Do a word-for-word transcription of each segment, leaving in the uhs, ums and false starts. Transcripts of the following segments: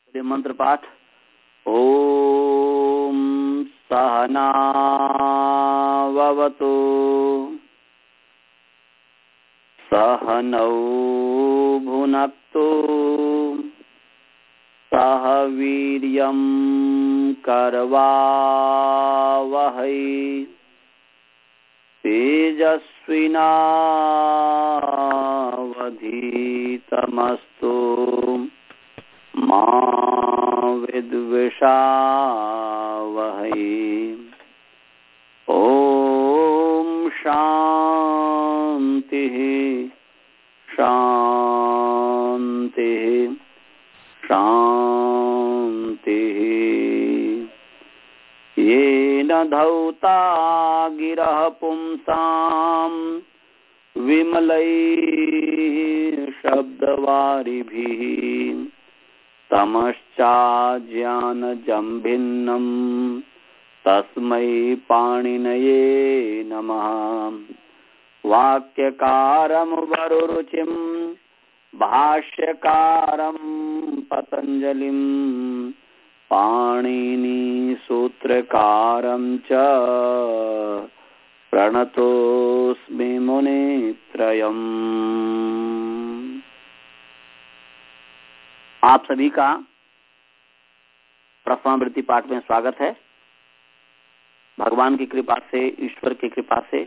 मंत्र पाठ। ओम सहनाववतु सहनौ भुनक्तु सह वीर्यं करवावहै तेजस्विनावधीतमस्तु मा विद्विषावहै। ओम शांति शांति शांति। येन धौता गिरः पुंसां विमलैः शब्दवारिभिः तमश्चाज्ञानजं तस्मै पाणिनये नमः। वाक्यकारं वरुरुचिं भाष्यकारं पतञ्जलिं पाणिनी सूत्रकारं च प्रणतोऽस्मि मुनित्रयम्। आप सभी का प्रथमावृत्ति पाठ में स्वागत है। भगवान की कृपा से, ईश्वर की कृपा से,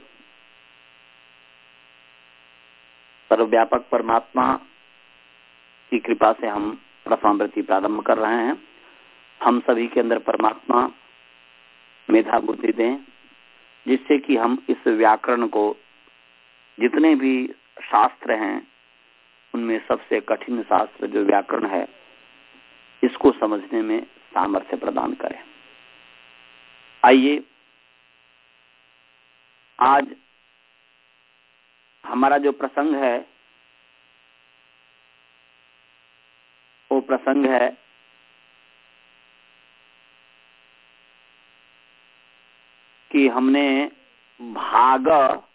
सर्वव्यापक परमात्मा की कृपा से हम प्रथमावृत्ति प्रारंभ कर रहे हैं। हम सभी के अंदर परमात्मा मेधा बुद्धि दें, जिससे कि हम इस व्याकरण को, जितने भी शास्त्र हैं उनमें सबसे कठिन शास्त्र जो व्याकरण है, इसको समझने में सामर्थ्य प्रदान करें। आइए, आज हमारा जो प्रसंग है वो प्रसंग है कि हमने भाग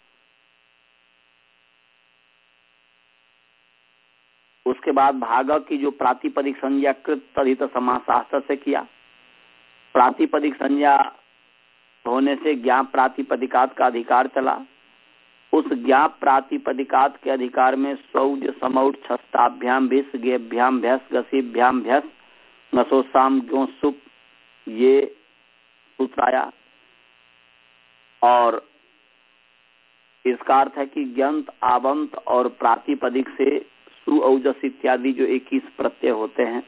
उसके बाद भाग की जो प्रातिपदिक संज्ञा कृत तदित समासास्त्र से किया। प्रातिपदिक संज्ञा होने से ज्ञाप प्रातिपदिकात का अधिकार चला। उस ज्ञाप प्रातिपदिकात के अधिकार में सौज समौट छस्ताभ्याम भिस गेभ्याम भ्यस गसीभ्याम भ्यस नसोसाम ग्यों सुप ये सूत्र आया। और इसका अर्थ है कि ज्ञंत आवंत और प्रातिपदिक से सु औजस इत्यादि जो इक्कीस प्रत्यय होते हैं,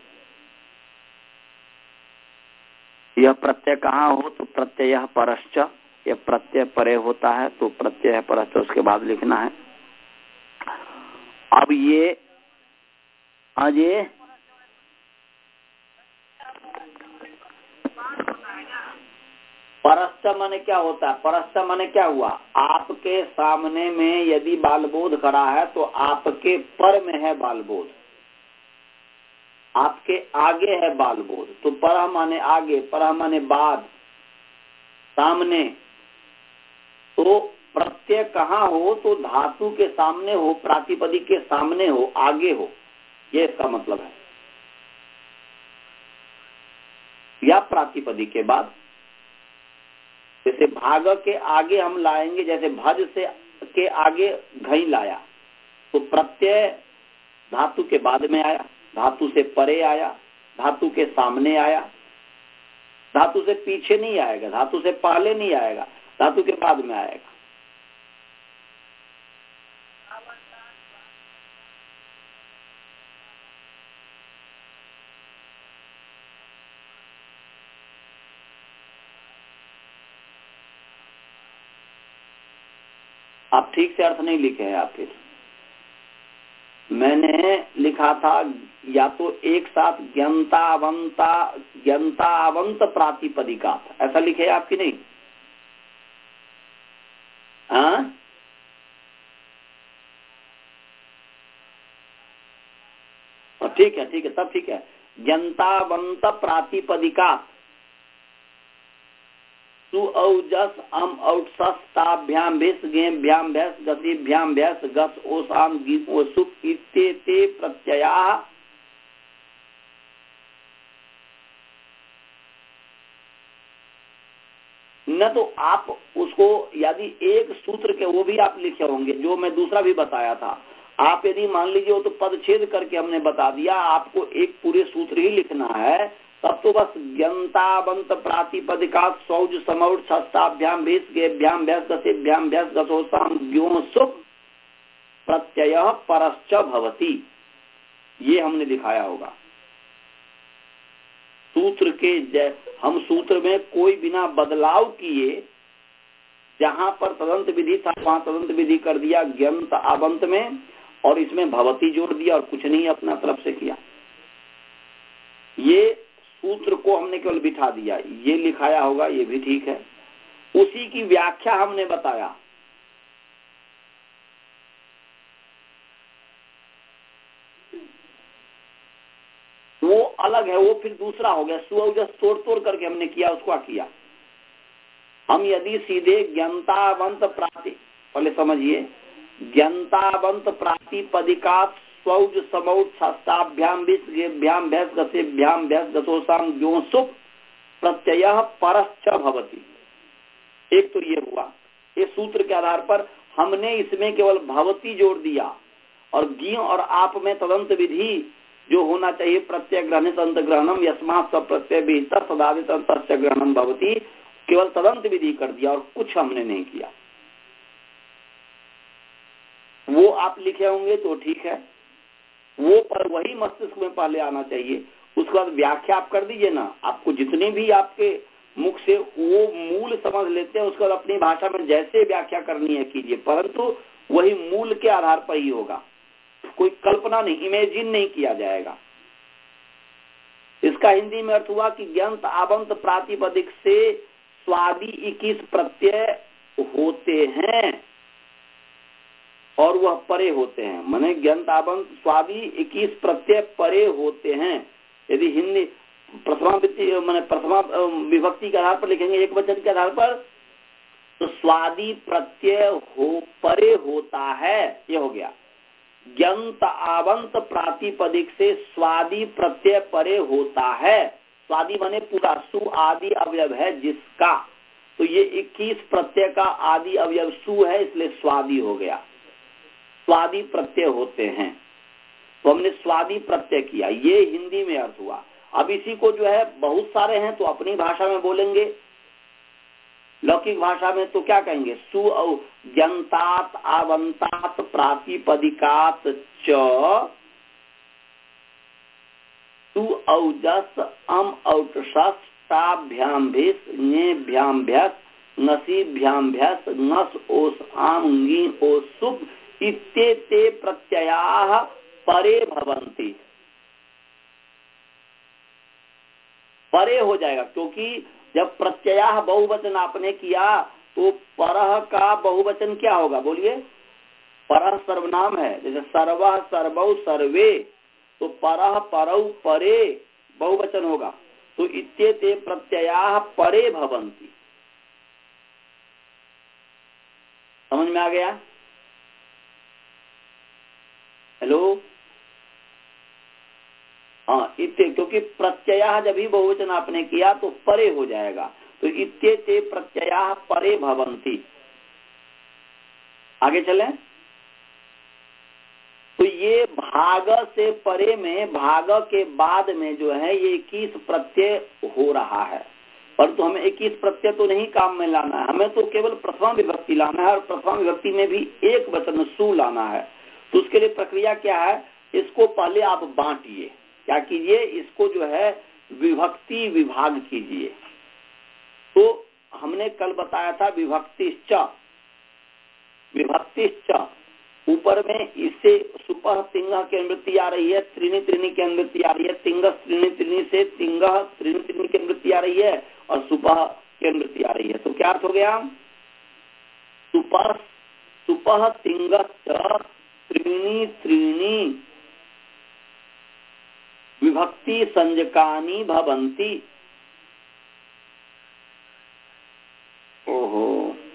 यह प्रत्यय कहाँ हो तो प्रत्यय परश्च, यह प्रत्यय परे होता है तो प्रत्यय परश्च उसके बाद लिखना है। अब ये आज ये परश्च माने क्या होता है? परश्च माने क्या हुआ? आपके सामने में यदि बालबोध खड़ा है तो आपके पर में है बालबोध, आपके आगे है बालबोध। तो पर माने आगे, पर माने बाद, सामने। तो प्रत्यय कहाँ हो तो धातु के सामने हो, प्रातिपदिक के सामने हो, आगे हो, ये इसका मतलब है। या प्रातिपदिक के बाद, जैसे भाग के आगे हम लाएंगे, जैसे भज से के आगे घई लाया तो प्रत्यय धातु के बाद में आया, धातु से परे आया, धातु के सामने आया, धातु से पीछे नहीं आएगा, धातु से पहले नहीं आएगा, धातु के बाद में आएगा। आप ठीक से अर्थ नहीं लिखे हैं आप। फिर मैंने लिखा था या तो एक साथ ज्ञंतावंता ज्ञंतावंत प्रातिपदिका, ऐसा लिखे आपकी नहीं? हाँ, ठीक है ठीक है सब ठीक है। ज्ञंतावंत प्रातिपदिका सु औजस अम औट सस्ताभ्याम भिस गेभ्याम भ्यस गसीभ्याम भ्यस गस ओसाम गीत ओसुप इत्ते ते प्रत्यया न तो आप उसको यदि एक सूत्र के वो भी आप लिखे होंगे, जो मैं दूसरा भी बताया था, आप यदि मान लीजिए वो तो पदच्छेद करके हमने बता दिया, आपको एक पूरे सूत्र ही लिखना है, तब तो बस ज्ञंतावंत प्रातिपदिका सौज समौट षष्ठाभ्याम भेष गेभ्याम भ्यस गसेभ्याम भ्यस गसोसाम ग्यों सुप प्रत्यय परश्च भवति, ये हमने दिखाया होगा। सूत्र के हम सूत्र में कोई बिना बदलाव किए, जहां पर तदंत विधि था वहां तदंत विधि कर दिया ज्ञंत आवंत में, और इसमें भवती जोड़ दिया और कुछ नहीं अपना तरफ से किया। ये सूत्र को हमने केवल बिठा दिया, ये लिखाया होगा, ये भी ठीक है। उसी की व्याख्या हमने बताया। वो अलग है, वो फिर दूसरा हो गया। सुअवजस तोड़ तोड़ करके हमने किया, उसको किया। हम यदि सीधे ज्ञंतावंत प्राति, पहले समझिए, ज्ञंतावंत प्रातिपदिका स्वौज समौट षष्ठाभ्याम विष गेभ्याम भैंस गसेभ्याम भैंस गसोसाम ग्यों सुप प्रत्यय परश्च भवति, एक तो ये हुआ। इस सूत्र के आधार पर हमने इसमें केवल भवती जोड़ दिया, और गी और आप में तदंत विधि जो होना चाहिए, प्रत्यय ग्रहणित अंत ग्रहणम यस्मात् सब प्रत्यय विहितः तदादित अंतस्य ग्रहणम भवति, केवल तदंत विधि कर दिया और कुछ हमने नहीं किया। वो आप लिखे होंगे तो ठीक है, वो पर वही मस्तिष्क में पहले आना चाहिए। उसके बाद व्याख्या आप कर दीजिए ना, आपको जितनी भी आपके मुख से वो मूल समझ लेते हैं, उसके बाद अपनी भाषा में जैसे व्याख्या करनी है कीजिए, परंतु वही मूल के आधार पर ही होगा। कोई कल्पना नहीं, इमेजिन नहीं किया जाएगा। इसका हिंदी में अर्थ हुआ कि ज्ञंत आवंत प्रातिपदिक से स्वादि इक्कीस प्रत्यय होते हैं और वह परे होते हैं। माने ज्ञंत आवंत स्वादि इक्कीस प्रत्यय परे होते हैं। यदि हिंदी प्रथमा माने प्रथमा विभक्ति के आधार पर लिखेंगे, एक वचन के आधार पर, तो स्वादि प्रत्यय हो परे होता है, ये हो गया। ज्ञंत आवंत प्रातिपदिक से स्वादि प्रत्यय परे होता है। स्वादि माने पूरा, सु आदि अवयव है जिसका, तो ये इक्कीस प्रत्यय का आदि अवयव सु है, इसलिए स्वादि हो गया। स्वादि प्रत्यय होते हैं, तो हमने स्वादि प्रत्यय किया, ये हिंदी में अर्थ हुआ। अब इसी को जो है बहुत सारे हैं तो अपनी भाषा में बोलेंगे, लौकिक भाषा में तो क्या कहेंगे, सु औ ज्ञंतात आवंतात प्रातिपदिकात च सु औजस अम औटभ्याम भेष ङेभ्याम भ्यस नसीभ्याम भ्यस नस ओस आम ङी ओस सुप इत्येते प्रत्ययाः परे भवन्ति। परे हो जाएगा, क्योंकि जब प्रत्ययाः बहुवचन आपने किया तो परह का बहुवचन क्या होगा, बोलिए। परह सर्वनाम है, जैसे सर्वः सर्वौ सर्वे, तो परह परौ परे बहुवचन होगा, तो इत्येते प्रत्ययाः परे भवन्ति। समझ में आ गया? हेलो, हाँ, इत्ते, क्योंकि प्रत्यय जब भी बहुवचन आपने किया तो परे हो जाएगा, तो इत्येते प्रत्ययाः परे भवन्ति। आगे चलें, तो ये भाग से परे में, भाग के बाद में जो है ये इक्कीस प्रत्यय हो रहा है, परंतु हमें इक्कीस प्रत्यय तो नहीं काम में लाना है, हमें तो केवल प्रथमा विभक्ति लाना है, और प्रथमा विभक्ति में भी एक वचन सु लाना है। तो उसके लिए प्रक्रिया क्या है, इसको पहले आप बांटिए। क्या कीजिए, इसको जो है विभक्ति विभाग कीजिए। तो हमने कल बताया था विभक्तिश्च, विभक्तिश्च ऊपर में इससे सुपह तिंग की अनुवृत्ति आ रही है, त्रिनी त्रिनी की अनुवृत्ति आ रही है, तिंगस त्रिनी त्रिनी से तिंग त्रिनी त्रिनी की अनुवृत्ति आ रही है, और सुपह की अनुवृत्ति आ रही है। तो क्या अर्थ हो गया, सुपह सुपह तिंगश्च त्रीणी त्रीणी विभक्ति संजकानी भवन्ति। ओहो,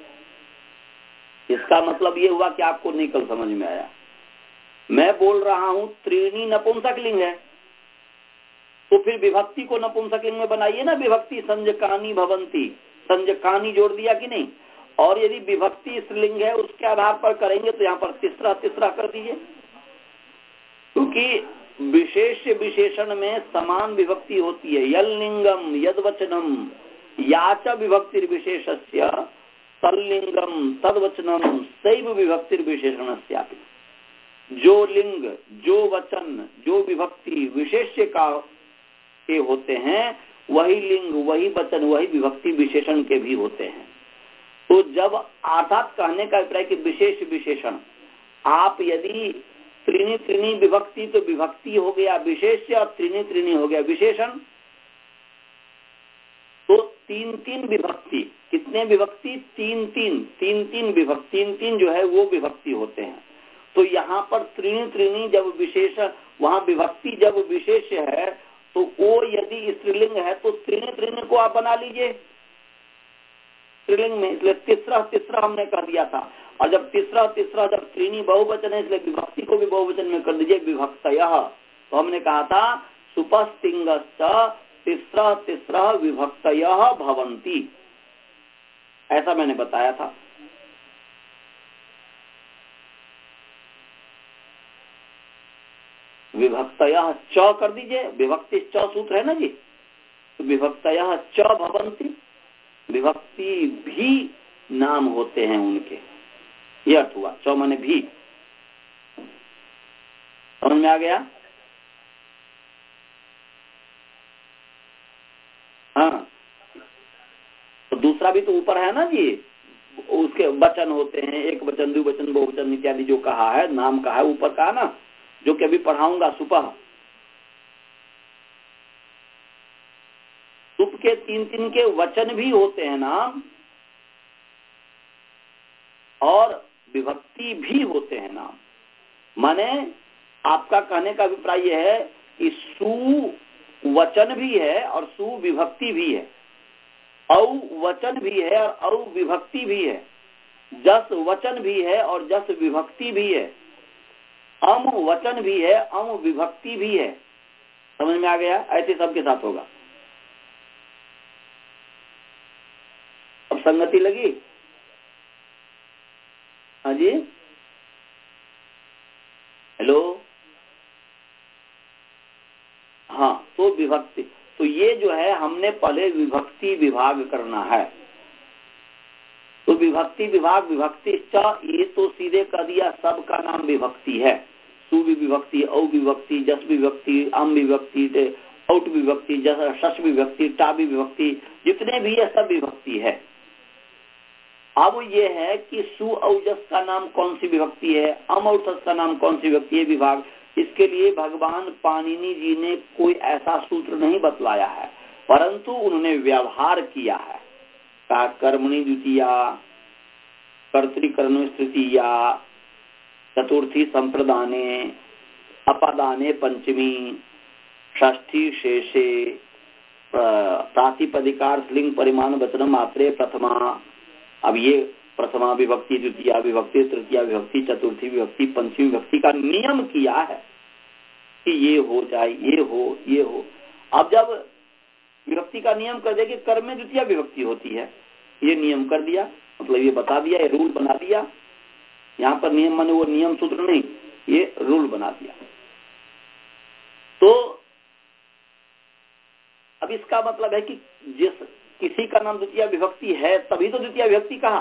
इसका मतलब ये हुआ कि आपको नहीं कल समझ में आया। मैं बोल रहा हूं त्रीणी नपुंसकलिंग है, तो फिर विभक्ति को नपुंसकलिंग में बनाइए ना, विभक्ति संजकानी भवंती, संजकानी जोड़ दिया कि नहीं। और यदि विभक्ति स्त्रीलिंग है उसके आधार पर करेंगे तो यहाँ पर तीसरा तीसरा कर दीजिए, क्योंकि विशेष विशेषण में समान विभक्ति होती है। यल लिंगम यद वचनम याच विभक्ति विशेषस्य तल्लिंगम तद वचनम सैव विभक्ति विशेषणस्यापि। जो लिंग, जो वचन, जो विभक्ति विशेष्य का के होते हैं, वही लिंग, वही वचन, वही विभक्ति विशेषण के भी होते हैं। तो जब अर्थात कहने का अभिप्राय कि विशेष विशेषण, आप यदि त्रिनी त्रिनी विभक्ति तो विभक्ति हो गया विशेष्य, और त्रिनी त्रिनी हो गया विशेषण, तो तीन तीन विभक्ति, कितने विभक्ति? तीन तीन तीन तीन विभक्ति, तीन तीन जो है वो विभक्ति होते हैं। तो यहाँ पर त्रिनी त्रिनी जब विशेष, वहां विभक्ति जब विशेष है तो वो यदि स्त्रीलिंग है तो त्रिनी त्रिनी को आप बना लीजिए स्त्रीलिंग में, इसलिए तीसरा तीसरा हमने कर दिया था। और जब तीसरा तीसरा जब त्रिनी बहुवचन है इसलिए विभक्ति को भी बहुवचन में कर दीजिए विभक्तयः। तो हमने कहा था सुपस्तिंगश्च तीसरा तीसरा विभक्तयः भवन्ति, ऐसा मैंने बताया था। विभक्तयः च कर दीजिए, विभक्ति च सूत्र है ना जी, तो विभक्तयः च भवन्ति, विभक्ति भी नाम होते हैं उनके, यह अर्थ हुआ। च माने भी, समझ में आ गया? हाँ, तो दूसरा भी तो ऊपर है ना जी, उसके वचन होते हैं, एक वचन, द्विवचन, बहुवचन इत्यादि जो कहा है, नाम का है, ऊपर कहा ना, जो कि अभी पढ़ाऊंगा सुपह। सुप के तीन तीन के वचन भी होते हैं नाम, और विभक्ति भी होते हैं नाम। माने आपका कहने का अभिप्राय यह है कि सु वचन भी है और सु विभक्ति भी है, औ वचन भी है और औ विभक्ति भी है, जस वचन भी है और जस विभक्ति भी है, अम वचन भी है, अम विभक्ति भी है। समझ में आ गया? ऐसे सबके साथ होगा। अब संगति लगी? हाँ जी, हेलो, हाँ, तो विभक्ति, तो ये जो है हमने पहले विभक्ति विभाग करना है। तो विभक्ति विभाग, विभक्ति ये तो सीधे कह दिया सबका नाम विभक्ति है। सु विभक्ति, औ विभक्ति, जस विभक्ति, अम विभक्ति, औट विभक्ति, जस शश विभक्ति, टा विभक्ति, जितने भी है सब विभक्ति है। अब ये है कि सु और जस का नाम कौन सी विभक्ति है, अम और सस का नाम कौन सी विभक्ति है, विभाग। इसके लिए भगवान पाणिनि जी ने कोई ऐसा सूत्र नहीं बतलाया है, परंतु उन्होंने व्यवहार किया है। कहा कर्मणि द्वितीया, कर्तृकर्म तृतीया, चतुर्थी संप्रदाने, अपदाने पंचमी, षष्ठी शेषे, प्रातिपदिकार लिंग परिमाण वचन मात्रे प्रथमा। अब ये प्रथमा विभक्ति, द्वितीय विभक्ति, तृतीय विभक्ति, चतुर्थी विभक्ति, पंचमी विभक्ति का नियम किया है कि ये हो जाए, ये हो, ये हो। अब जब विभक्ति का नियम कर दे कि कर्म में द्वितीय विभक्ति होती है, ये नियम कर दिया, मतलब ये बता दिया, ये रूल बना दिया। यहाँ पर नियम माने वो नियम सूत्र नहीं, ये रूल बना दिया। तो अब इसका मतलब है कि जिस किसी का नाम द्वितीय विभक्ति है तभी तो द्वितीय विभक्ति कहा।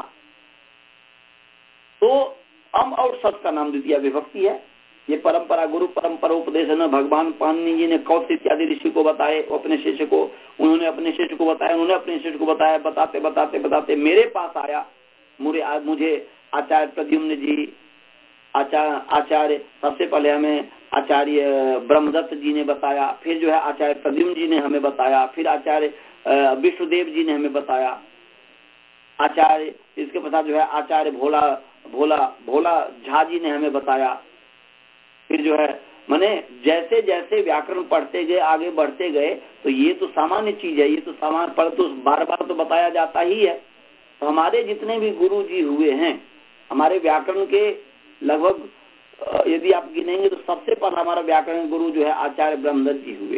तो अम और सस का नाम द्वितीय विभक्ति है। ये परंपरा, गुरु परंपरा उपदेश है ना, भगवान पाणिनि जी ने कौश इत्यादि ऋषि को बताए, अपने शिष्य को, उन्होंने अपने शिष्य को बताया, उन्होंने अपने शिष्य को बताया, बताते बताते बताते मेरे पास आया। मुझे मुझे आचार्य प्रद्युम्न जी, आचार्य आचार्य सबसे पहले हमें आचार्य ब्रह्मदत्त जी ने बताया, फिर जो है आचार्य प्रद्युम्न जी ने हमें बताया, फिर आचार्य विष्णुदेव जी ने हमें बताया, आचार्य इसके पश्चात जो है आचार्य भोला भोला भोला झा जी ने हमें बताया। फिर जो है माने जैसे जैसे व्याकरण पढ़ते गए, आगे बढ़ते गए, तो ये तो सामान्य चीज है, ये तो सामान्य, पर तो बार बार तो बताया जाता ही है। तो हमारे जितने भी गुरु जी हुए हैं, हमारे व्याकरण के लगभग यदि आप गिनेंगे तो सबसे पहला हमारा व्याकरण गुरु जो है आचार्य ब्रह्मदत्त जी हुए।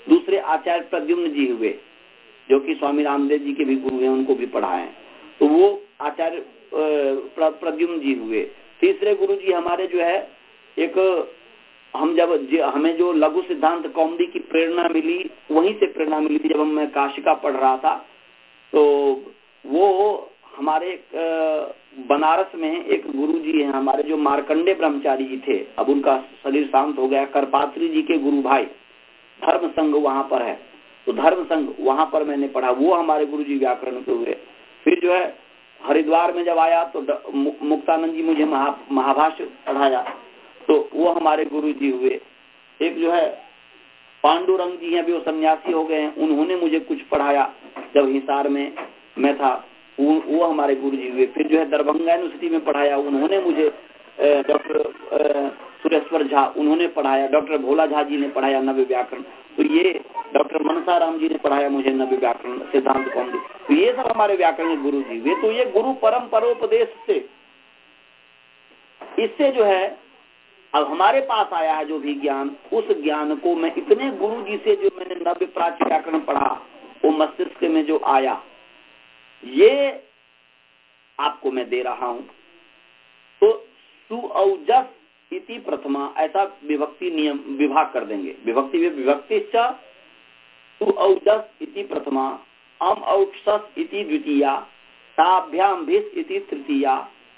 दूसरे आचार्य प्रद्युम्न जी हुए, जो कि स्वामी रामदेव जी के भी गुरु हैं, उनको भी पढ़ाए, तो वो आचार्य प्रद्युम्न जी हुए। तीसरे गुरु जी हमारे जो है, एक हम जब हमें जो लघु सिद्धांत कौमुदी की प्रेरणा मिली, वहीं से प्रेरणा मिली थी, जब मैं काशिका पढ़ रहा था, तो वो हमारे बनारस में एक गुरु जी हैं हमारे, जो मार्कंडे ब्रह्मचारी जी थे, अब उनका शरीर शांत हो गया, करपात्री जी के गुरु भाई, धर्म संघ वहां पर है, तो धर्म संघ वहां पर मैंने पढ़ा, वो हमारे गुरु जी व्याकरण के हुए। फिर जो है हरिद्वार में जब आया तो मुक्तानंद जी मुझे महा, महाभाष्य पढ़ाया, तो वो हमारे गुरु जी हुए। एक जो है पांडुरंग जी हैं, भी वो सन्यासी हो गए हैं, उन्होंने मुझे कुछ पढ़ाया जब हिसार में मैं था, वो, वो हमारे गुरु जी हुए। फिर जो है दरभंगा यूनिवर्सिटी में पढ़ाया, उन्होंने मुझे डॉक्टर सुरेश्वर झा उन्होंने पढ़ाया, डॉक्टर भोला झा जी ने पढ़ाया नव्य व्याकरण, तो ये डॉक्टर मनसा राम जी ने पढ़ाया मुझे नव्य व्याकरण सिद्धांत कौमुदी, तो ये सब हमारे व्याकरण के गुरु जी हुए। तो ये गुरु परम्परोपदेश से, इससे जो है अब हमारे पास आया है जो भी ज्ञान, उस ज्ञान को मैं इतने गुरु जी से जो मैंने नव्य प्राच्य व्याकरण पढ़ा, वो मस्तिष्क में जो आया, ये आपको मैं दे रहा हूं। तो सुऔजस इति प्रथमा, ऐसा विभक्ति नियम विभाग कर देंगे, विभक्ति विभक्ति सुऔजस इति प्रथमा, अम औक्षस इति द्वितीया, ताभ्याम भिस इति तृतीया,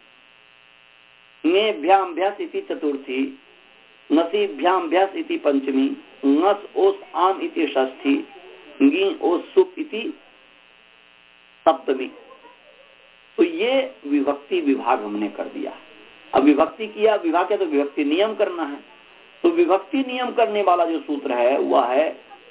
ङेभ्याम भ्यस इति चतुर्थी, नसीभ्याम भ्यस इति पंचमी, ङस ओस आम इति षष्ठी, ङी ओस सुप इति सप्तमी। तो ये विभक्ति विभाग हमने कर दिया। अब विभक्ति किया, विभाग क्या, तो विभक्ति नियम करना है। तो विभक्ति नियम करने वाला जो सूत्र है वह है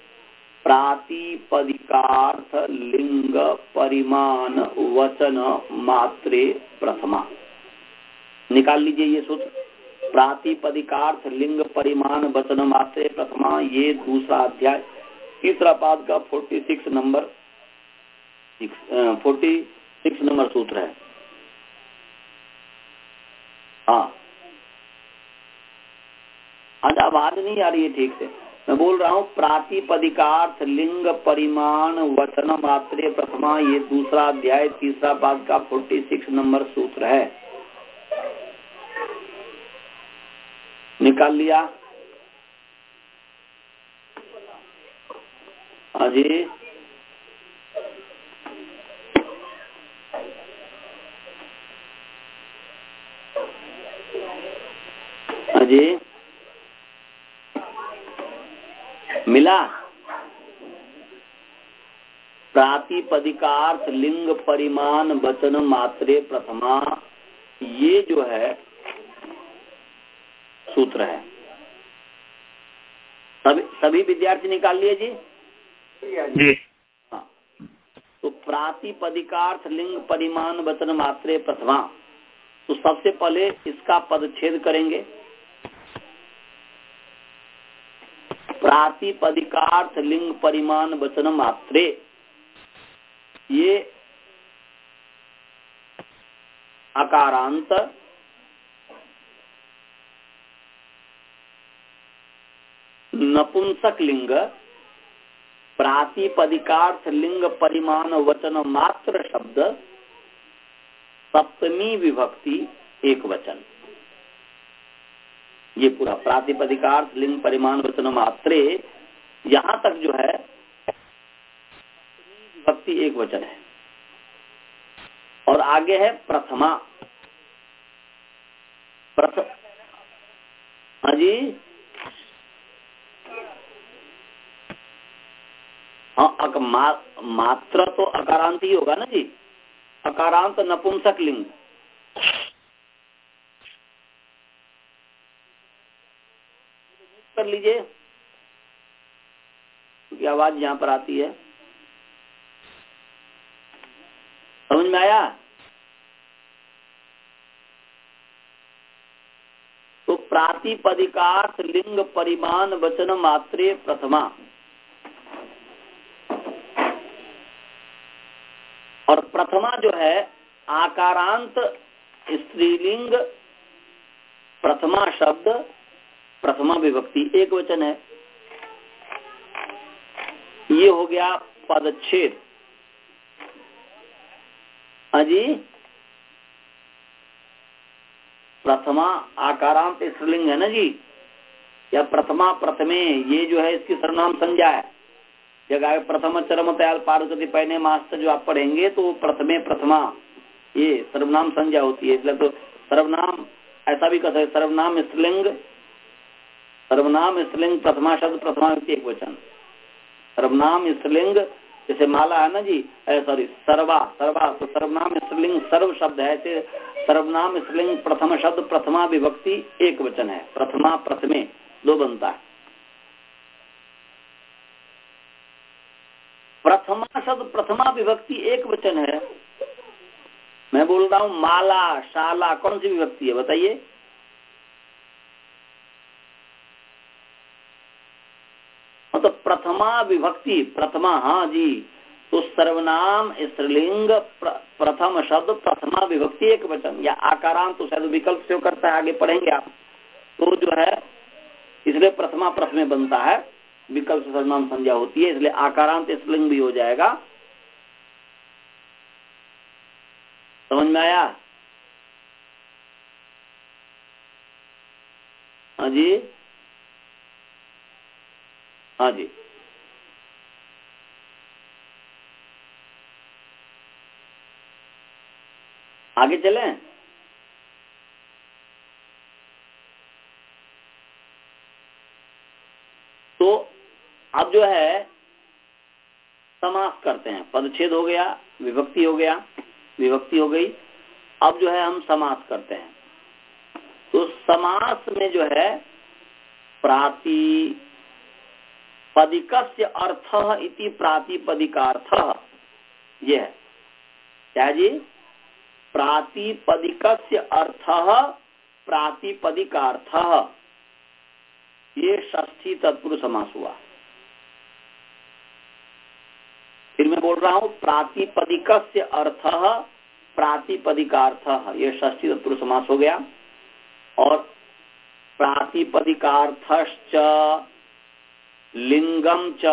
प्रातिपदिकार्थ लिंग परिमाण वचन मात्रे प्रथमा। निकाल लीजिए ये सूत्र, प्रातिपदिकार्थ लिंग परिमाण वचन मात्रे प्रथमा, ये दूसरा अध्याय तीसरा पाद का forty six number forty six number सूत्र है। हाँ, आज आवाज नहीं आ रही है ठीक से, मैं बोल रहा हूँ प्रातिपदिकार्थ लिंग परिमाण वचन मात्रे प्रथमा, ये दूसरा अध्याय तीसरा पाद का फोर्टी सिक्स नंबर सूत्र है। निकाल लिया? हाँ जी, हाँ जी, मिला? प्रातिपदिकार्थ लिंग परिमाण वचन मात्रे प्रथमा, ये जो है सूत्र है। सभी सभी विद्यार्थी निकाल लिए जी? जी। हाँ, तो प्रातिपदिकार्थ लिंग परिमाण वचन मात्रे प्रथमा, तो सबसे पहले इसका पदच्छेद करेंगे। प्रातिपदिकार्थ लिंग परिमाण वचन मात्रे, ये अकारांत नपुंसक लिंग प्रातिपदिकार्थ लिंग परिमाण वचन मात्र शब्द सप्तमी विभक्ति एक वचन, ये पूरा प्रातिपदिकार्थ लिंग परिमाण वचन मात्रे, यहां तक जो है सप्तमी विभक्ति एक वचन है। और आगे है प्रथमा, प्रथम, हाँ जी, हाँ, अक, मा, मात्र तो अकारांत ही होगा ना जी, अकारांत नपुंसक लिंग। कर लीजिए क्योंकि आवाज यहां पर आती है। समझ में आया? तो प्रातिपदिकार्थ लिंग परिमाण वचन मात्रे प्रथमा, और प्रथमा जो है आकारांत स्त्रीलिंग प्रथमा शब्द प्रथमा विभक्ति एक वचन है। ये हो गया पदच्छेद। अजी प्रथमा आकारांत स्त्रीलिंग है ना जी, या प्रथमा प्रथमे, ये जो है इसकी सर्वनाम संज्ञा है। जगह प्रथम चरम तयाल पार्वती पहने मास्टर जो आप पढ़ेंगे तो प्रथमे प्रथमा ये सर्वनाम संज्ञा होती है। इसलिए तो सर्वनाम ऐसा भी कहते हैं, सर्वनाम स्त्रीलिंग, सर्वनाम स्त्रीलिंग प्रथमा शब्द प्रथमा व्यक्ति एक वचन। सर्वनाम स्त्रीलिंग जैसे माला है ना जी, सॉरी सर्वा, सर्वा तो सर्वनाम स्त्रीलिंग सर्व शब्द है, ऐसे सर्वनाम स्त्रीलिंग प्रथम शब्द प्रथमा विभक्ति एक वचन है। प्रथमा प्रथमे दो बनता है। प्रथमा शब्द प्रथमा विभक्ति एक वचन है। मैं बोल रहा हूं माला, शाला कौन सी विभक्ति है बताइए? तो प्रथमा विभक्ति, प्रथमा, हाँ जी, तो सर्वनाम स्त्रीलिंग प्र, प्रथम शब्द प्रथमा विभक्ति एक वचन, या आकारांत तो शायद विकल्प से करता है, आगे पढ़ेंगे आप। तो जो है इसलिए प्रथमा प्रथमे बनता है, विकल्प से सर्वनाम संज्ञा होती है, इसलिए आकारांत स्त्रीलिंग भी हो जाएगा। समझ में आया? हाँ जी, हाँ जी, आगे चलें। तो अब जो है समास करते हैं। पदच्छेद हो गया, विभक्ति हो गया, विभक्ति हो गई। अब जो है हम समास करते हैं। तो समास में जो है प्रातिपदिकस्य अर्थः इति प्रातिपदिकार्थः, ये है क्या जी? प्रातिपदिकस्य अर्थः प्रातिपदिकार्थः, ये षष्ठी तत्पुरुष समास हुआ। फिर मैं बोल रहा हूं प्रातिपदिकस्य अर्थः प्रातिपदिकार्थः, ये षष्ठी तत्पुरुष समास हो गया। और प्रातिपदिकार्थश्च लिंगम च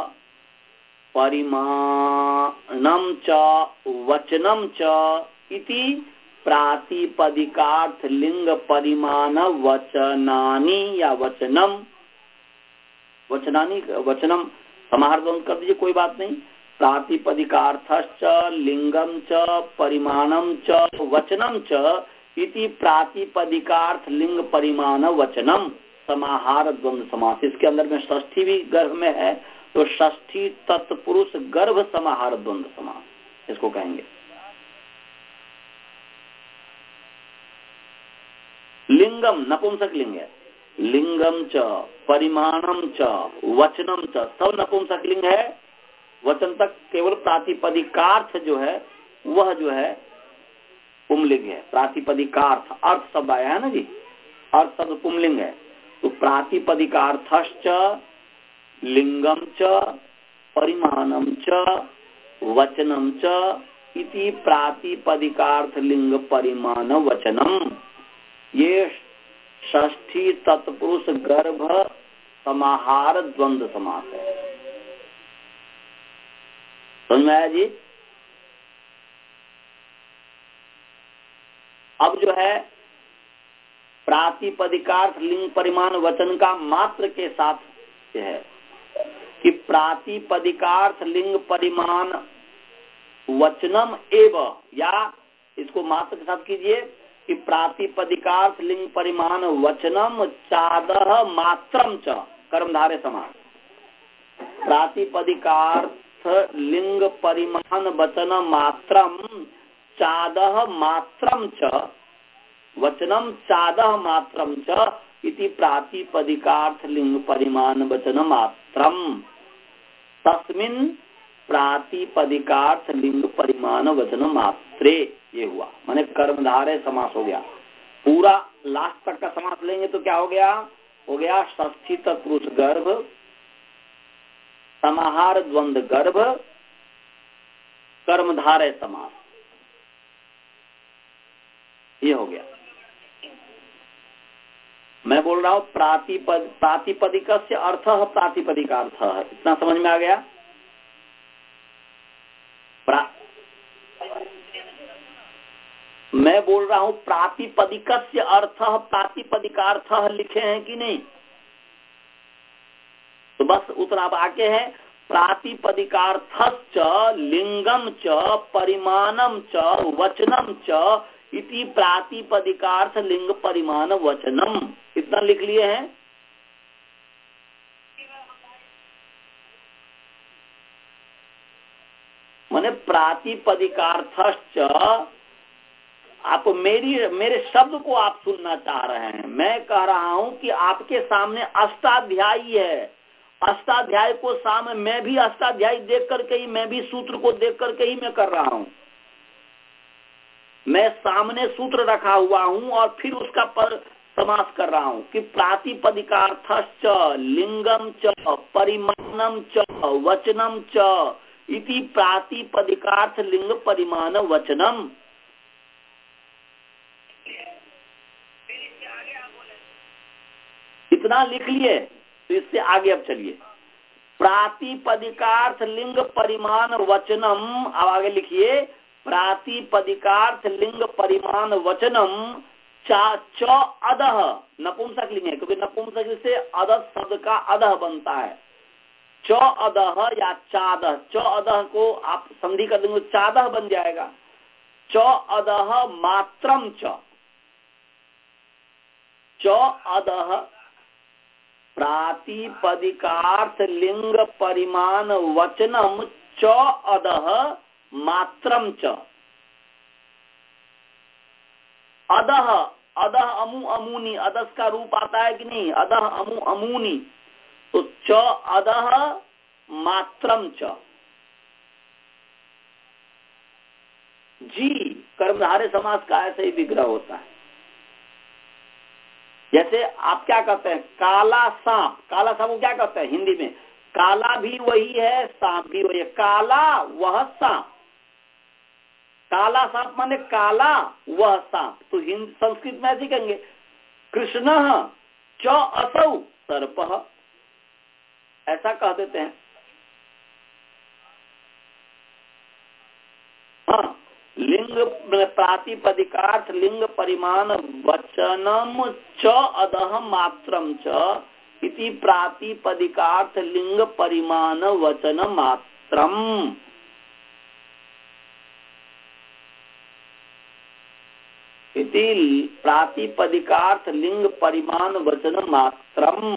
परिमाणम च वचनम च इति प्रातिपदिकार्थ लिंग परिमाण वचनानि, या वचनम, वचनानि, वचनम समाहार द्वंद कर दीजिए, कोई बात नहीं। प्रातिपदिकार्थश्च लिंगम च परिमाणम च वचनम च इति प्रातिपदिकार्थ लिंग परिमाण वचनम समाहार द्वंद समास। इसके अंदर में षष्ठी भी गर्भ में है, तो षष्ठी तत्पुरुष गर्भ समाहार द्वंद समास इसको कहेंगे। लिंगम नपुंसक लिंग है, लिंगम च परिमाणम च वचनम च सब नपुंसक लिंग है। वचन तक केवल प्रातिपदिकार्थ जो है वह जो है पुंलिंग है। प्रातिपदिकार्थ अर्थ शब्द आया है ना जी, अर्थ शब्द पुंलिंग है। तो प्रातिपदिकार्थश्च लिंगम च परिमाणम च वचनम च इति प्रातिपदिकार्थ लिंग परिमाण वचनम, ये षष्ठी तत्पुरुष गर्भ समाहार द्वंद्व समास है। समझ में आया जी? अब जो है प्रातिपदिकार्थ लिंग परिमाण वचन का मात्र के साथ है कि प्रातिपदिकार्थ लिंग परिमाण वचनम एव, या इसको मात्र के साथ कीजिए कि प्रातिपदिकार्थ लिंग परिमाण वचनम चादह मात्रम च, कर्मधारय समास। प्रातिपदिकार्थ लिंग परिमाण वचन मात्रम चादह मात्रम च वचनम चादह मात्रम च इति प्रातिपदिकार्थ लिंग परिमाण वचन मात्रम, तस्मिन् प्रातिपदिकार्थ लिंग परिमाण वचन मात्रे, ये हुआ। माने कर्मधारय समास हो गया। पूरा लास्ट तक का समास लेंगे तो क्या हो गया? हो गया षष्ठी तत्पुरुष गर्भ समाहार द्वंद्व गर्भ कर्मधारय समास, ये हो गया। मैं बोल रहा हूं प्रातिपद प्रातिपदिकस्य अर्थः प्रातिपदिकार्थः, इतना समझ में आ गया? मैं बोल रहा हूं प्रातिपदिकस्य अर्थः प्रातिपदिकार्थः लिखे हैं कि नहीं? तो बस उतना अब आगे है, प्रातिपदिकार्थश्च लिंगम च परिमाणम च वचनम च इति प्रातिपदिकार्थ लिंग परिमाण वचनम, इतना लिख लिए हैं। माने प्रातिपदिकार्थश्च, आप मेरी मेरे शब्द को आप सुनना चाह रहे हैं। मैं कह रहा हूं कि आपके सामने अष्टाध्यायी है, अष्टाध्याय को सामने मैं भी अष्टाध्यायी देख करके ही, मैं भी सूत्र को देख करके ही मैं कर रहा हूं। मैं सामने सूत्र रखा हुआ हूं और फिर उसका पर समास कर रहा हूं कि प्रातिपदिकार्थश्च लिंगम च परिमाणम च वचनम च इति प्रातिपदिकार्थ लिंग परिमाण वचनम। इतना लिख लिए, तो इससे आगे अब चलिए। प्रातिपदिकार्थ लिंग परिमाण वचनम, अब आगे लिखिए प्रातिपदिकार्थ लिंग परिमाण वचनम चा च अधः, नपुंसक लिंग है क्योंकि नपुंसक से अधः शब्द का अधः बनता है। च अधः या चादह, च अधः को आप संधि कर देंगे चादह बन जाएगा। च अधः मात्रम च, च अधः प्रातिपदिकार्थ लिंग परिमाण वचनम च अधः मात्रम च। अधः, अधः अमु अमुनी, अधस का रूप आता है कि नहीं? अधः अमु अमुनी, तो च अधः मात्रम च। जी कर्मधारय समास का ऐसे ही विग्रह होता है। जैसे आप क्या कहते हैं, काला सांप, काला सांप को क्या कहते हैं हिंदी में? काला भी वही है, सांप भी वही है। काला वह सांप, काला सांप माने काला वह सांप। तो हिंदी संस्कृत में ऐसे कहेंगे कृष्णः च असौ सर्पः, ऐसा कह देते हैं। हाँ, लिंग प्रातिपदिकार्थ लिंग परिमाण वचनम च अधः मात्रम च इति प्रातिपदिकार्थ लिंग परिमाण वचन मात्रम। इति प्रातिपदिकार्थ लिंग परिमाण वचन मात्रम।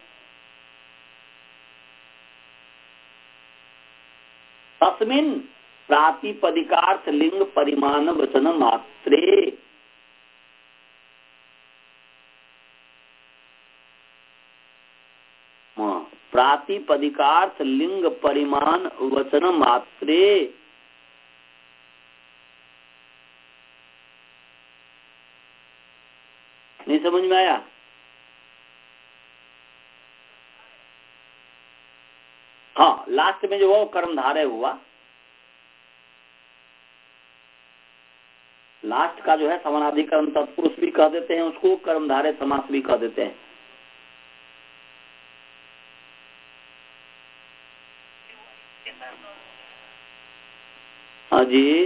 तस्मिन् प्रातिपदिकार्थ लिंग परिमाण वचन मात्रे। प्रातिपदिकार्थ लिंग परिमाण वचन मात्रे। नहीं समझ में आया? हाँ, लास्ट में जो वो कर्मधारय हुआ, लास्ट का जो है समानाधिकरण तत्पुरुष भी कह देते हैं उसको, कर्मधारय समास भी कह देते हैं। हाँ जी,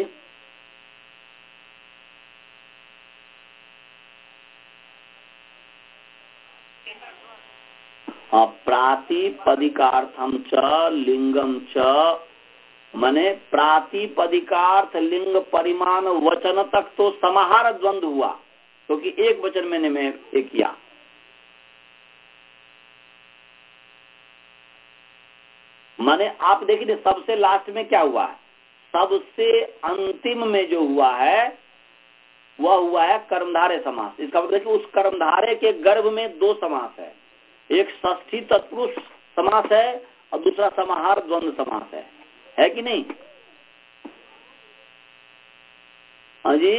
प्रातिपदिकार्थम च लिंगम च, मने प्रातिपदिकार्थ लिंग परिमाण वचन तक तो समाहार द्वंद्व हुआ, क्योंकि तो एक वचन मैंने मैं एक किया। माने आप देखिए सबसे लास्ट में क्या हुआ है, सबसे अंतिम में जो हुआ है वह हुआ है कर्मधारय समास। इसका मतलब कि उस कर्मधारय के गर्भ में दो समास है, एक षष्ठी तत्पुरुष समास है और दूसरा समाहार द्वंद्व समास है, है कि नहीं? हाँ जी,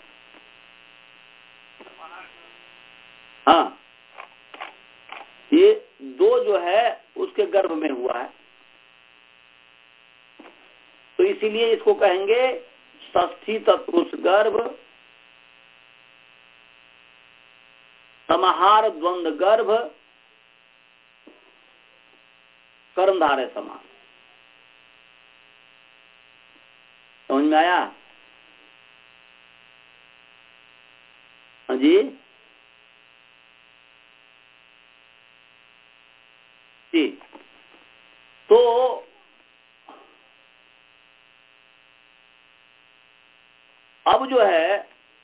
हाँ, ये दो जो है उसके गर्भ में हुआ है, तो इसीलिए इसको कहेंगे षष्ठी तत्पुरुष गर्भ, समाहार द्वंद्व गर्भ, कर्मधारय समास। समझ में आया? जी जी तो अब जो है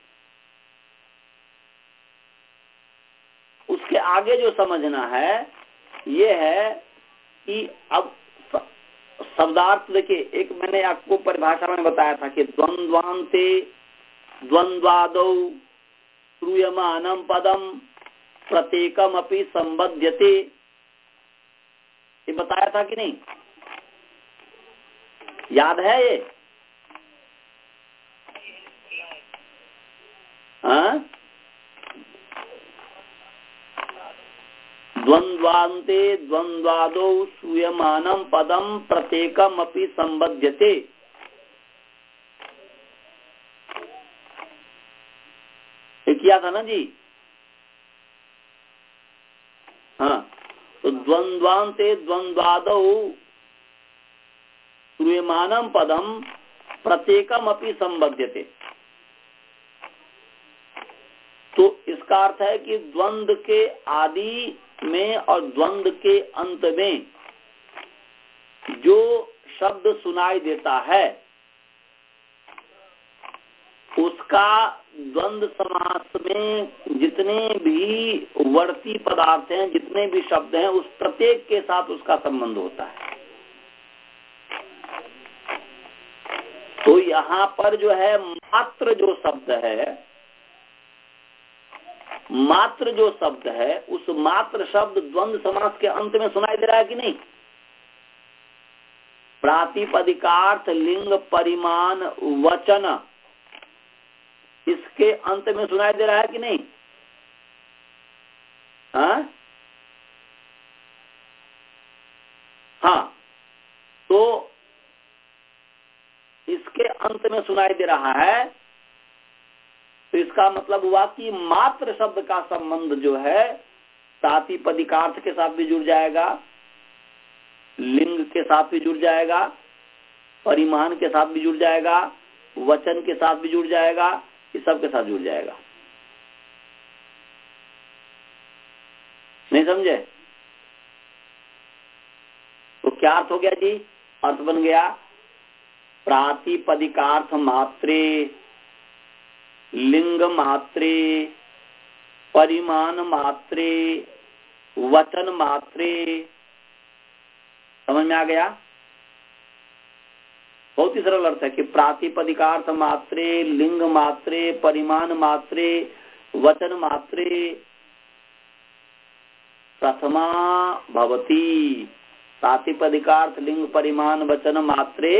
उसके आगे जो समझना है ये है कि अब शब्दार्थ देखिए, एक मैंने आपको परिभाषा में बताया था कि द्वंद्वान्ते द्वंद्वादौ श्रूयमानं पदम प्रत्येकम अपि संबध्यते, ये बताया था कि नहीं? याद है ये? हाँ, द्वंद्वान्ते द्वंद्वादौ श्रूयमानं पदम प्रत्येकम अपि संबध्यते। ये किया था ना जी? हाँ, तो द्वंद्वान्ते द्वंद्वादौ श्रूयमानं पदम प्रत्येकम अपि संबध्यते। तो इसका अर्थ है कि द्वंद्व के आदि में और द्वंद्व के अंत में जो शब्द सुनाई देता है उसका द्वंद्व समास में जितने भी वर्ती पदार्थ हैं, जितने भी शब्द हैं, उस प्रत्येक के साथ उसका संबंध होता है। तो यहाँ पर जो है मात्र जो शब्द है, मात्र जो शब्द है, उस मात्र शब्द द्वंद्व समास के अंत में सुनाई दे रहा है कि नहीं? प्रातिपदिकार्थ लिंग परिमाण वचन इसके अंत में सुनाई दे रहा है कि नहीं? हाँ हाँ, तो इसके अंत में सुनाई दे रहा है, तो इसका मतलब हुआ कि मात्र शब्द का संबंध जो है प्रातिपदिकार्थ के साथ भी जुड़ जाएगा, लिंग के साथ भी जुड़ जाएगा, परिमाण के साथ भी जुड़ जाएगा, वचन के साथ भी जुड़ जाएगा, इस सब के साथ जुड़ जाएगा। नहीं समझे? तो क्या अर्थ हो गया जी? अर्थ बन गया प्रातिपदिकार्थ मात्रे, लिंग मात्रे, परिमाण मात्रे, वचन मात्रे। समझ में आ गया? बहुत ही सरल अर्थ है कि प्रातिपदिकार्थ मात्रे, लिंग मात्रे, परिमाण मात्रे, वचन मात्रे प्रथमा भवति। प्रातिपदिकार्थ लिंग परिमाण वचन मात्रे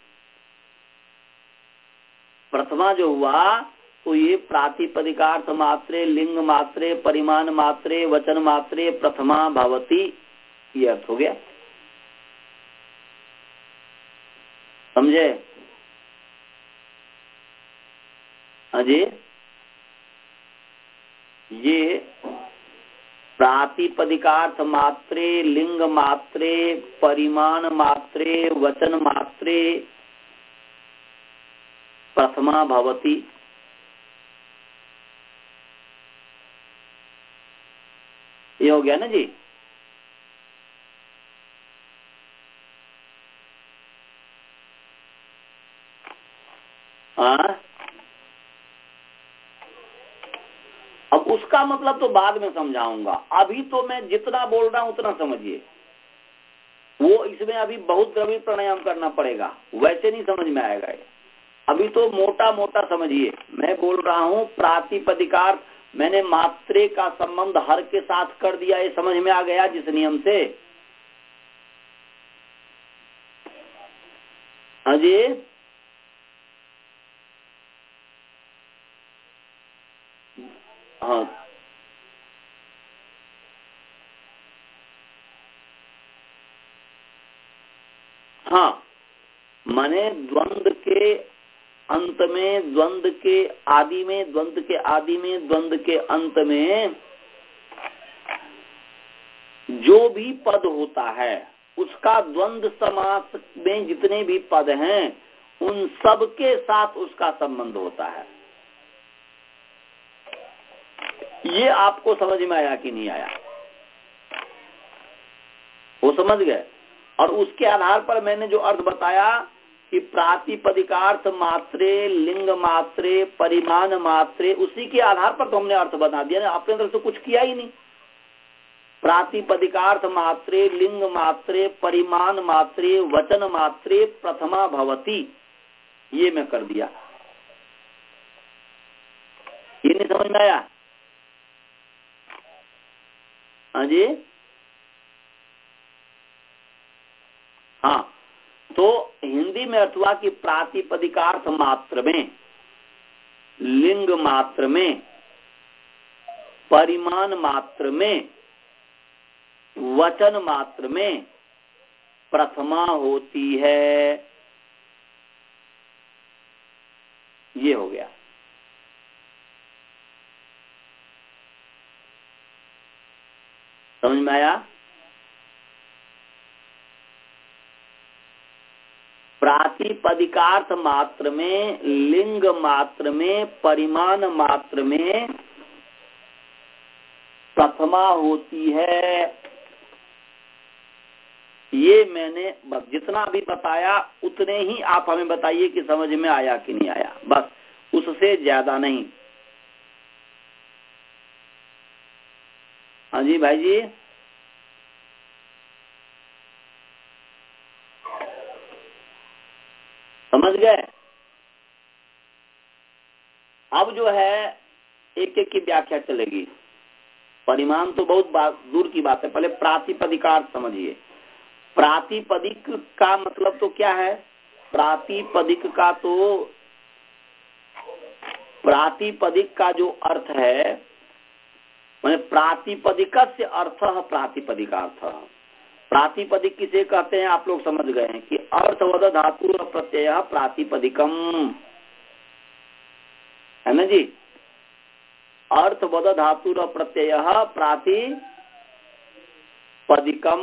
प्रथमा जो हुआ, तो ये प्रातिपदिकार्थ मात्रे, लिंग मात्रे, परिमाण मात्रे, वचन मात्रे प्रथमा भवति, ये अर्थ हो गया। समझे? अजय, ये प्रातिपदिकार्थ मात्रे, लिंग मात्रे, परिमाण मात्रे, वचन मात्रे प्रथमा भवति, ये हो गया ना जी? हाँ, अब उसका मतलब तो बाद में समझाऊंगा, अभी तो मैं जितना बोल रहा हूं उतना समझिए। वो इसमें अभी बहुत द्रविड़ प्राणायाम करना पड़ेगा, वैसे नहीं समझ में आएगा ये। अभी तो मोटा मोटा समझिए। मैं बोल रहा हूं प्रातिपदिकार्थ, मैंने मात्रे का संबंध हर के साथ कर दिया, ये समझ में आ गया जिस नियम से? हाँ जी, हाँ हाँ, माने द्वंद्व के अंत में, द्वंद्व के आदि में, द्वंद्व के आदि में, द्वंद्व के अंत में जो भी पद होता है उसका द्वंद्व समास में जितने भी पद हैं उन सब के साथ उसका संबंध होता है। ये आपको समझ में आया कि नहीं आया? वो समझ गए? और उसके आधार पर मैंने जो अर्थ बताया कि प्रातिपदिकार्थ मात्रे, लिंग मात्रे, परिमाण मात्रे, उसी के आधार पर तो हमने अर्थ बना दिया ना, अपने तरफ से कुछ किया ही नहीं। प्रातिपदिकार्थ मात्रे, लिंग मात्रे, परिमाण मात्रे, वचन मात्रे प्रथमा भवती, ये मैं कर दिया। ये नहीं समझ में आया? हाँ जी, हाँ। तो हिंदी में अर्थ हुआ कि प्रातिपदिकार्थ मात्र में, लिंग मात्र में, परिमाण मात्र में, वचन मात्र में प्रथमा होती है। ये हो गया। समझ में आया? प्रातिपदिकार्थ मात्र में, लिंग मात्र में, परिमाण मात्र में प्रथमा होती है। ये मैंने जितना भी बताया उतने ही आप हमें बताइए कि समझ में आया कि नहीं आया, बस, उससे ज्यादा नहीं। हाँ जी भाई जी, समझ गए? अब जो है एक एक की व्याख्या चलेगी। परिमाण तो बहुत बात दूर की बात है, पहले प्रातिपदिकार्थ समझिए। प्रातिपदिक का मतलब तो क्या है? प्रातिपदिक का तो प्रातिपदिक का जो अर्थ है, मैंने प्रातिपदिकस्य अर्थः प्रातिपदिकार्थः। प्रातिपदिक किसे कहते हैं आप लोग समझ गए हैं कि अर्थवद धातु प्रत्यय प्रातिपदिकम, है ना जी? अर्थवद धातु प्रत्यय प्रातिपदिकम।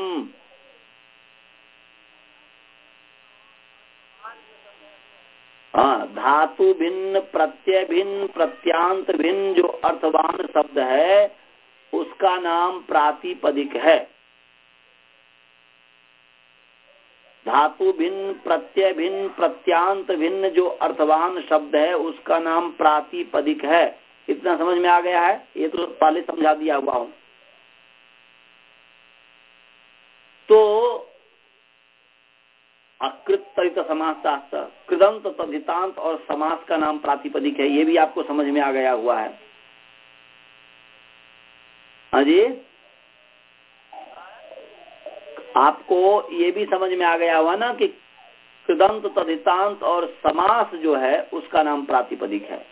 हाँ, धातु भिन्न, प्रत्यय भिन्न, प्रत्यांत भिन्न जो अर्थवान शब्द है उसका नाम प्रातिपदिक है। धातु भिन्न, प्रत्यय भिन्न, प्रत्यांत भिन्न जो अर्थवान शब्द है उसका नाम प्रातिपदिक है। इतना समझ में आ गया है? ये तो पहले समझा दिया हुआ हूं। तो अकृत तरित समास शास्त्र, कृदंत तद्धितांत और समास का नाम प्रातिपदिक है, ये भी आपको समझ में आ गया हुआ है। हाँ जी, आपको ये भी समझ में आ गया हुआ ना कि कृदंत तद्धितांत और समास जो है उसका नाम प्रातिपदिक है।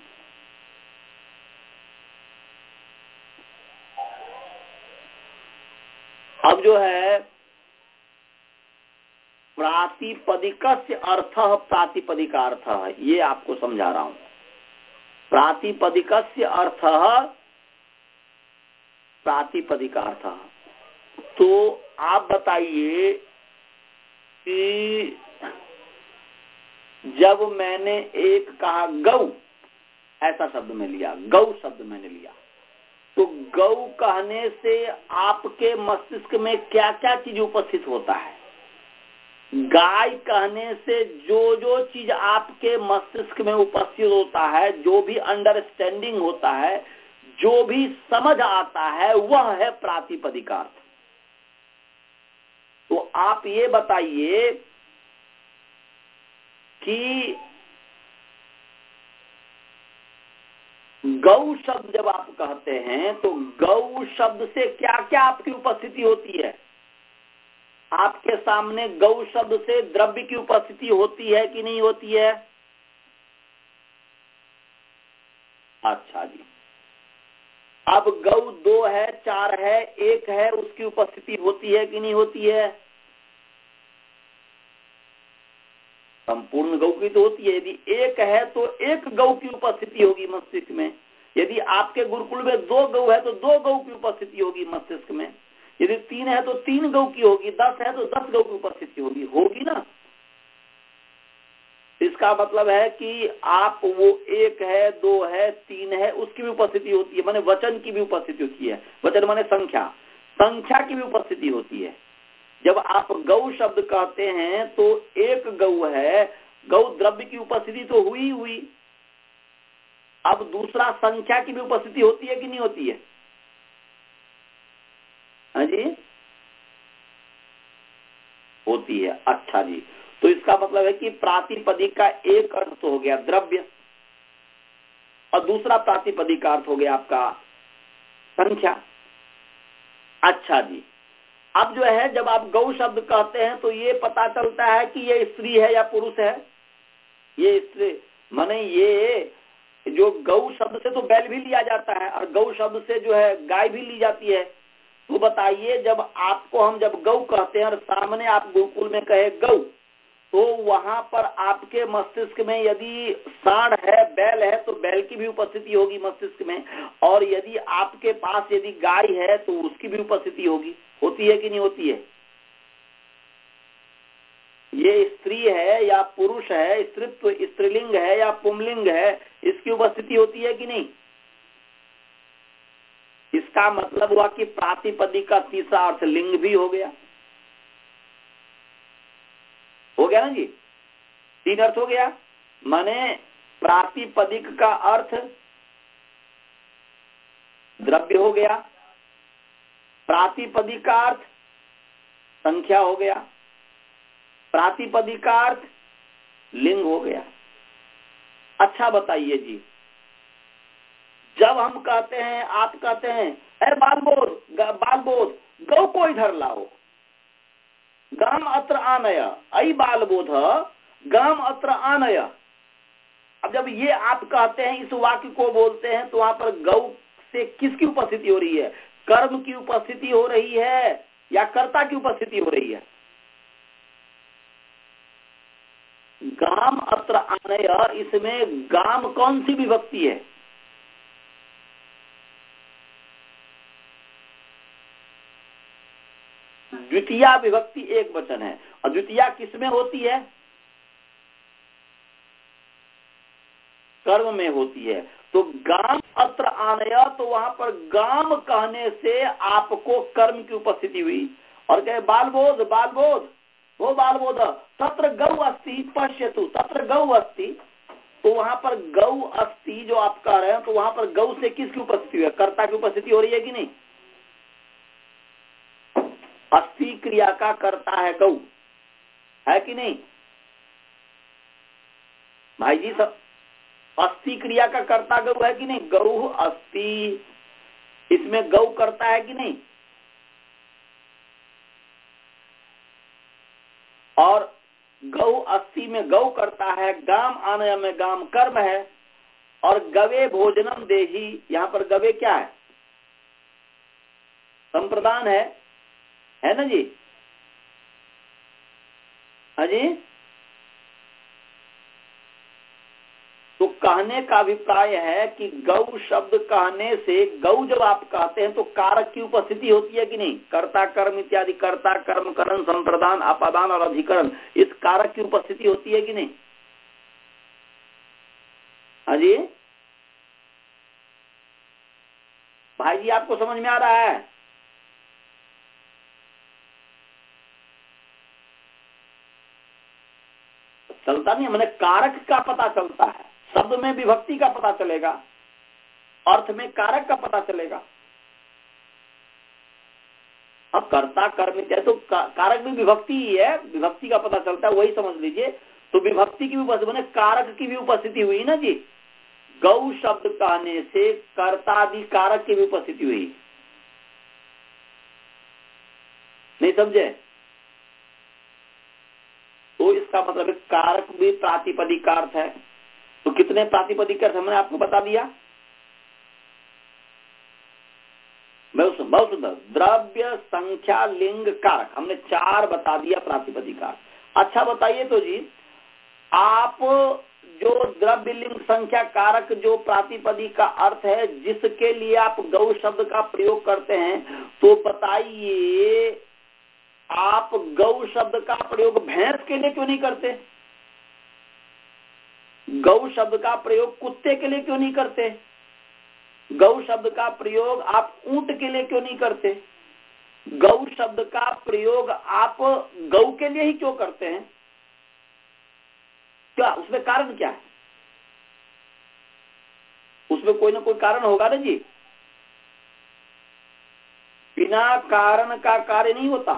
अब जो है प्रातिपदिकस्य अर्थः प्रातिपदिकार्थः, ये आपको समझा रहा हूं। प्रातिपदिकस्य अर्थः प्रातिपदिकार्थः। तो आप बताइए कि जब मैंने एक कहा गौ, ऐसा शब्द में लिया, गौ शब्द मैंने लिया, तो गौ कहने से आपके मस्तिष्क में क्या क्या चीज उपस्थित होता है? गाय कहने से जो जो चीज आपके मस्तिष्क में उपस्थित होता है, जो भी अंडरस्टैंडिंग होता है, जो भी समझ आता है, वह है प्रातिपदिकार्थ। तो आप ये बताइए कि गौ शब्द जब आप कहते हैं तो गौ शब्द से क्या क्या आपकी उपस्थिति होती है? आपके सामने गौ शब्द से द्रव्य की उपस्थिति होती है कि नहीं होती है? अच्छा जी, अब गौ दो है, चार है, एक है, उसकी उपस्थिति होती है कि नहीं होती है? संपूर्ण गौ की तो होती है। यदि एक है तो एक गौ की उपस्थिति होगी मस्तिष्क में। यदि आपके गुरुकुल में दो गौ है तो दो गौ की उपस्थिति होगी मस्तिष्क में। यदि तीन है तो तीन गौ की होगी, दस है तो दस गौ की उपस्थिति होगी, होगी ना? इस इसका मतलब है कि आप वो एक है, दो है, तीन है, उसकी भी उपस्थिति होती है, माने वचन की भी उपस्थिति होती है। वचन माने संख्या, संख्या की भी उपस्थिति होती है। जब आप गौ शब्द कहते हैं तो एक गौ है, गौ द्रव्य की उपस्थिति तो हुई हुई, अब दूसरा संख्या की भी उपस्थिति होती है कि नहीं होती है? हाँ जी, होती है। अच्छा जी, तो इसका मतलब है कि प्रातिपदिक का एक अर्थ तो हो गया द्रव्य और दूसरा प्रातिपदिक का अर्थ हो गया आपका संख्या। अच्छा जी, अब जो है जब आप गौ शब्द कहते हैं तो ये पता चलता है कि ये स्त्री है या पुरुष है। ये स्त्री माने ये जो गौ शब्द से तो बैल भी लिया जाता है और गौ शब्द से जो है गाय भी ली जाती है। तो बताइए, जब आपको हम जब गौ कहते हैं और सामने आप गोकुल में कहे गौ, तो वहां पर आपके मस्तिष्क में यदि सांड है, बैल है, तो बैल की भी उपस्थिति होगी मस्तिष्क में, और यदि आपके पास यदि गाय है तो उसकी भी उपस्थिति होगी। होती है कि नहीं होती है? ये स्त्री है या पुरुष है, स्त्रीत्व स्त्रीलिंग है या पुंलिंग है, इसकी उपस्थिति होती है कि नहीं? इसका मतलब हुआ कि प्रातिपदिक का तीसरा अर्थ लिंग भी हो गया। हो गया ना जी, तीन अर्थ हो गया। माने प्रातिपदिक का अर्थ द्रव्य हो गया, प्रातिपदिक का अर्थ संख्या हो गया, प्रातिपदिक का अर्थ लिंग हो गया। अच्छा बताइए जी, जब हम कहते हैं, आप कहते हैं अरे बालबोध बालबोध गौ को इधर लाओ, गाम अत्र आनय, अई बालबोध गाम अत्र आनय। अब जब ये आप कहते हैं, इस वाक्य को बोलते हैं, तो वहां पर गौ से किसकी उपस्थिति हो रही है? कर्म की उपस्थिति हो रही है या कर्ता की उपस्थिति हो रही है? गाम अत्र आनय, इसमें गाम कौन सी विभक्ति है? द्वितीया विभक्ति एक वचन है, और द्वितीया किसमें होती है? कर्म में होती है। तो गाम अत्र आनय, तो वहां पर गाम कहने से आपको कर्म की उपस्थिति हुई, और कहे बालबोध बालबोध वो बालबोध तत्र गौ अस्ति पश्यतु, तत्र गौ अस्ति, तो वहां पर गौ अस्ति जो आप कह रहे हैं, तो वहां पर गौ से किसकी उपस्थिति है? कर्ता की उपस्थिति हो रही है कि नहीं? अस्ति क्रिया का कर्ता है गौ, है कि नहीं भाई जी? सब अस्ति क्रिया का कर्ता गौ है कि नहीं? गौ अस्ति, इसमें गौ करता है कि नहीं? और गौ अस्ति में गौ करता है, गाम आनय में गाम कर्म है, और गवे भोजनम देही, यहां पर गवे क्या है? संप्रदान है, है ना जी? हाँ जी। तो कहने का अभिप्राय है कि गौ शब्द कहने से, गौ जब आप कहते हैं तो कारक की उपस्थिति होती है कि नहीं? कर्ता कर्म इत्यादि, कर्ता कर्म करण संप्रदान अपादान और अधिकरण, इस कारक की उपस्थिति होती है कि नहीं? हाँ जी भाई जी, आपको समझ में आ रहा है? चलता नहीं है, मैंने कारक का पता चलता है, शब्द में विभक्ति का पता चलेगा, अर्थ में कारक का पता चलेगा। अब कर्ता कर्म है तो का, कारक भी विभक्ति ही है, विभक्ति का पता चलता है, वही समझ लीजिए। तो विभक्ति की भी उपस्थिति, मैंने कारक की भी उपस्थिति हुई ना जी। गौ शब्द कहने से कर्तादि कारक की भी उपस्थिति हुई, नहीं समझे? तो इसका मतलब है कारक भी प्रातिपदिक का अर्थ है। तो कितने प्रातिपदिक अर्थ हमने आपको बता दिया? बहुत सुंदर, द्रव्य संख्या लिंग कारक, हमने चार बता दिया प्रातिपदिक का। अच्छा बताइए तो जी, आप जो द्रव्य लिंग संख्या कारक जो प्रातिपदिक का अर्थ है, जिसके लिए आप गौ शब्द का प्रयोग करते हैं, तो बताइए आप गौ शब्द का प्रयोग भैंस के लिए क्यों नहीं करते? गौ शब्द का प्रयोग कुत्ते के लिए क्यों नहीं करते? गौ शब्द का प्रयोग आप ऊंट के लिए क्यों नहीं करते? गौ शब्द का प्रयोग आप गौ के लिए ही क्यों करते हैं? क्या उसमें कारण क्या है? उसमें कोई ना कोई कारण होगा ना जी। बिना कारण का कार्य नहीं होता,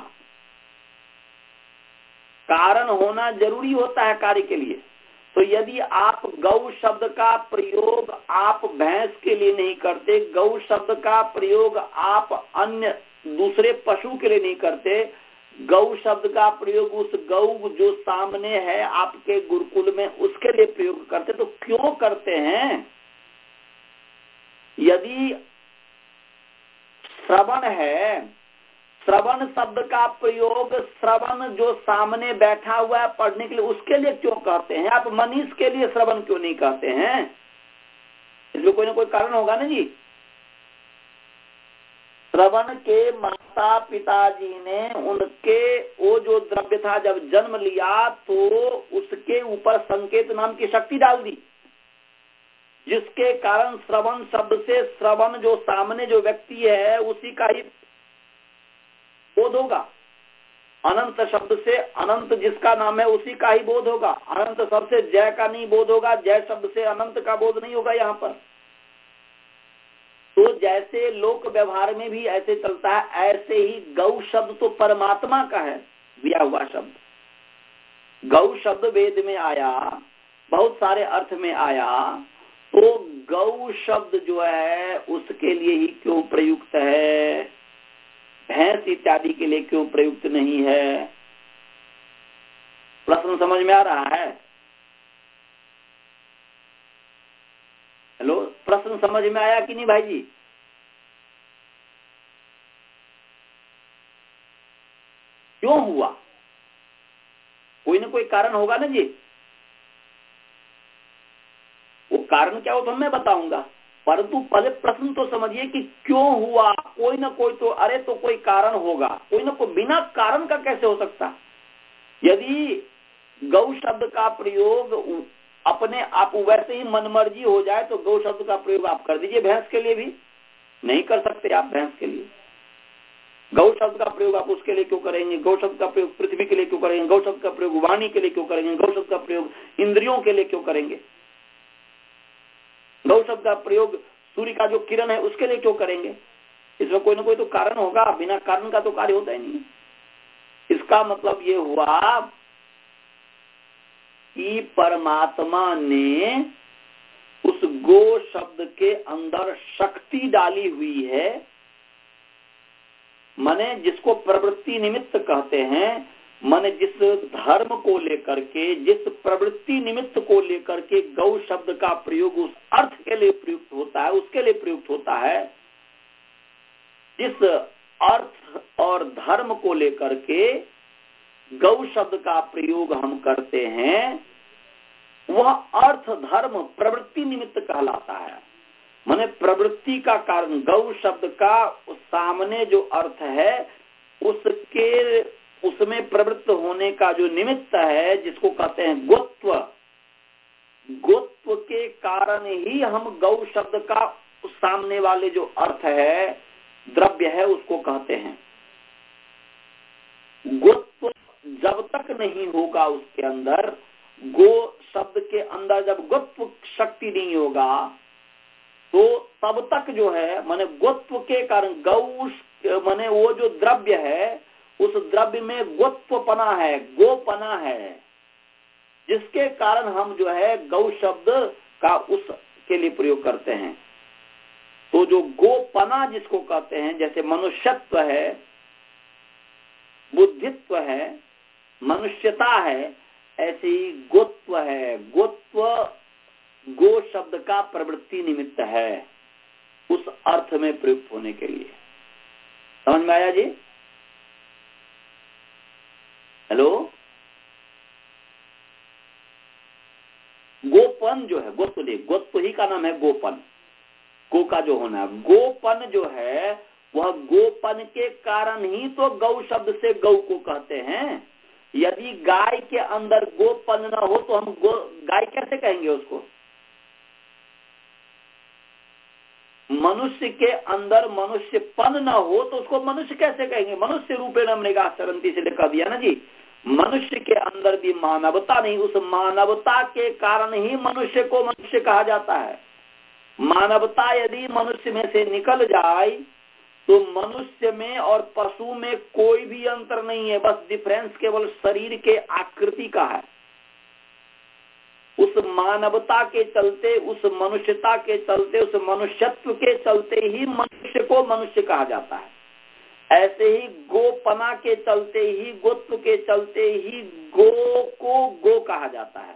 कारण होना जरूरी होता है कार्य के लिए। तो यदि आप गौ शब्द का प्रयोग आप भैंस के लिए नहीं करते, गौ शब्द का प्रयोग आप अन्य दूसरे पशु के लिए नहीं करते, गौ शब्द का प्रयोग उस गौ जो सामने है आपके गुरुकुल में उसके लिए प्रयोग करते, तो क्यों करते हैं? यदि श्रवण है, श्रवण शब्द का प्रयोग श्रवण जो सामने बैठा हुआ है पढ़ने के लिए उसके लिए क्यों कहते हैं? आप मनीष के लिए श्रवण क्यों नहीं कहते हैं? इसमें कोई ना कोई कारण होगा ना जी। श्रवण के माता पिताजी ने उनके वो जो द्रव्य था जब जन्म लिया तो उसके ऊपर संकेत नाम की शक्ति डाल दी, जिसके कारण श्रवण शब्द से श्रवण जो सामने जो व्यक्ति है उसी का ही बोध होगा। अनंत शब्द से अनंत जिसका नाम है उसी का ही बोध होगा। अनंत शब्द से जय का नहीं बोध होगा, जय शब्द से अनंत का बोध नहीं होगा यहाँ पर। तो जैसे लोक व्यवहार में भी ऐसे चलता है, ऐसे ही गौ शब्द तो परमात्मा का है दिया हुआ शब्द। गौ शब्द वेद में आया, बहुत सारे अर्थ में आया, तो गौ शब्द जो है उसके लिए ही क्यों प्रयुक्त है, भैंस इत्यादि के लिए क्यों प्रयुक्त नहीं है? प्रश्न समझ में आ रहा है? हेलो, प्रश्न समझ में आया कि नहीं भाई जी? क्यों हुआ? कोई ना कोई कारण होगा ना जी। वो कारण क्या हो तो मैं बताऊंगा, परंतु पहले प्रश्न तो समझिए कि क्यों हुआ। कोई ना कोई तो, अरे तो कोई कारण होगा, कोई ना कोई, बिना कारण का कैसे हो सकता? यदि गौ शब्द का प्रयोग अपने आप वैसे ही मनमर्जी हो जाए तो गौ शब्द का प्रयोग आप कर दीजिए, भैंस के लिए भी नहीं कर सकते आप। भैंस के लिए गौ शब्द का प्रयोग आप उसके लिए क्यों करेंगे? गौ शब्द का प्रयोग पृथ्वी के लिए क्यों करेंगे? गौ शब्द का प्रयोग वाणी के लिए क्यों करेंगे? गौ शब्द का प्रयोग इंद्रियों के लिए क्यों करेंगे? गौ शब्द का प्रयोग सूर्य का जो किरण है उसके लिए क्यों करेंगे? इसमें कोई ना कोई तो कारण होगा, बिना कारण का तो कार्य होता ही नहीं। इसका मतलब ये हुआ कि परमात्मा ने उस गो शब्द के अंदर शक्ति डाली हुई है, माने जिसको प्रवृत्ति निमित्त कहते हैं, माने जिस धर्म को लेकर के, जिस प्रवृत्ति निमित्त को लेकर के गौ शब्द का प्रयोग उस अर्थ के लिए प्रयुक्त होता है, उसके लिए प्रयुक्त होता है। जिस अर्थ और धर्म को लेकर के गौ शब्द का प्रयोग हम करते हैं, वह अर्थ धर्म प्रवृत्ति निमित्त कहलाता है। माने प्रवृत्ति का कारण गौ शब्द का उस सामने जो अर्थ है उसके उसमें प्रवृत्त होने का जो निमित्त है, जिसको कहते हैं गोत्व, गोत्व के कारण ही हम गौ शब्द का उस सामने वाले जो अर्थ है, द्रव्य है, उसको कहते हैं। गोत्व जब तक नहीं होगा उसके अंदर, गो शब्द के अंदर जब गोत्व शक्ति नहीं होगा तो तब तक जो है, माने गोत्व के कारण गौ, माने वो जो द्रव्य है उस द्रव्य में गोत्वपना है, गोपना है, जिसके कारण हम जो है गौ शब्द का उस के लिए प्रयोग करते हैं। तो जो गोपना जिसको कहते हैं, जैसे मनुष्यत्व है, बुद्धित्व है, मनुष्यता है, ऐसे ही गोत्व है। गोत्व गो शब्द का प्रवृत्ति निमित्त है, उस अर्थ में प्रयुक्त होने के लिए। समझ में आया जी? हेलो, गोपन जो है, गोत्व दे, गोत्व ही का नाम है गोपन, गो का जो होना है, गोपन जो है वह गोपन के कारण ही तो गौ शब्द से गौ को कहते हैं। यदि गाय के अंदर गोपन न हो तो हम गो, गाय कैसे कहेंगे उसको? मनुष्य के अंदर मनुष्यपन न हो तो उसको मनुष्य कैसे कहेंगे? मनुष्य रूपे नमनेगा सरंती से लिखा दिया ना जी। मनुष्य के अंदर भी मानवता नहीं, उस मानवता के कारण ही मनुष्य को मनुष्य कहा जाता है। मानवता यदि मनुष्य में से निकल जाए तो मनुष्य में और पशु में कोई भी अंतर नहीं है, बस डिफरेंस केवल शरीर के आकृति का है। उस मानवता के चलते, उस मनुष्यता के चलते, उस मनुष्यत्व के चलते ही मनुष्य को मनुष्य कहा जाता है। ऐसे ही गोपना के चलते ही, गोत्व के चलते ही गो को गो कहा जाता है।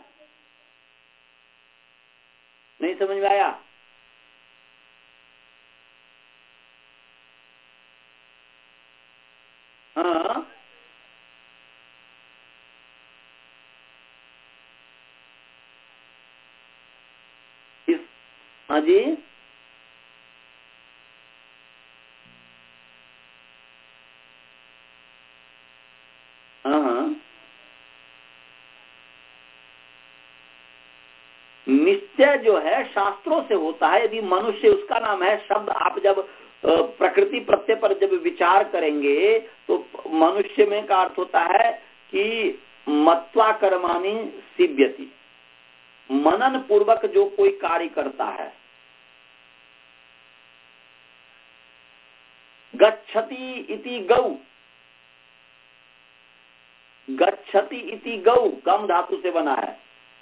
नहीं समझ में आया? हाँ, इस हाँ जी, हाँ हाँ, निश्चय जो है शास्त्रों से होता है। यदि मनुष्य उसका नाम है शब्द, आप जब प्रकृति प्रत्यय पर जब विचार करेंगे तो मनुष्य में का अर्थ होता है कि मत्वा कर्माणि सिद्ध्यति, मनन पूर्वक जो कोई कार्य करता है। गच्छति इति गौ, गच्छति इति गौ गम धातु से बना है।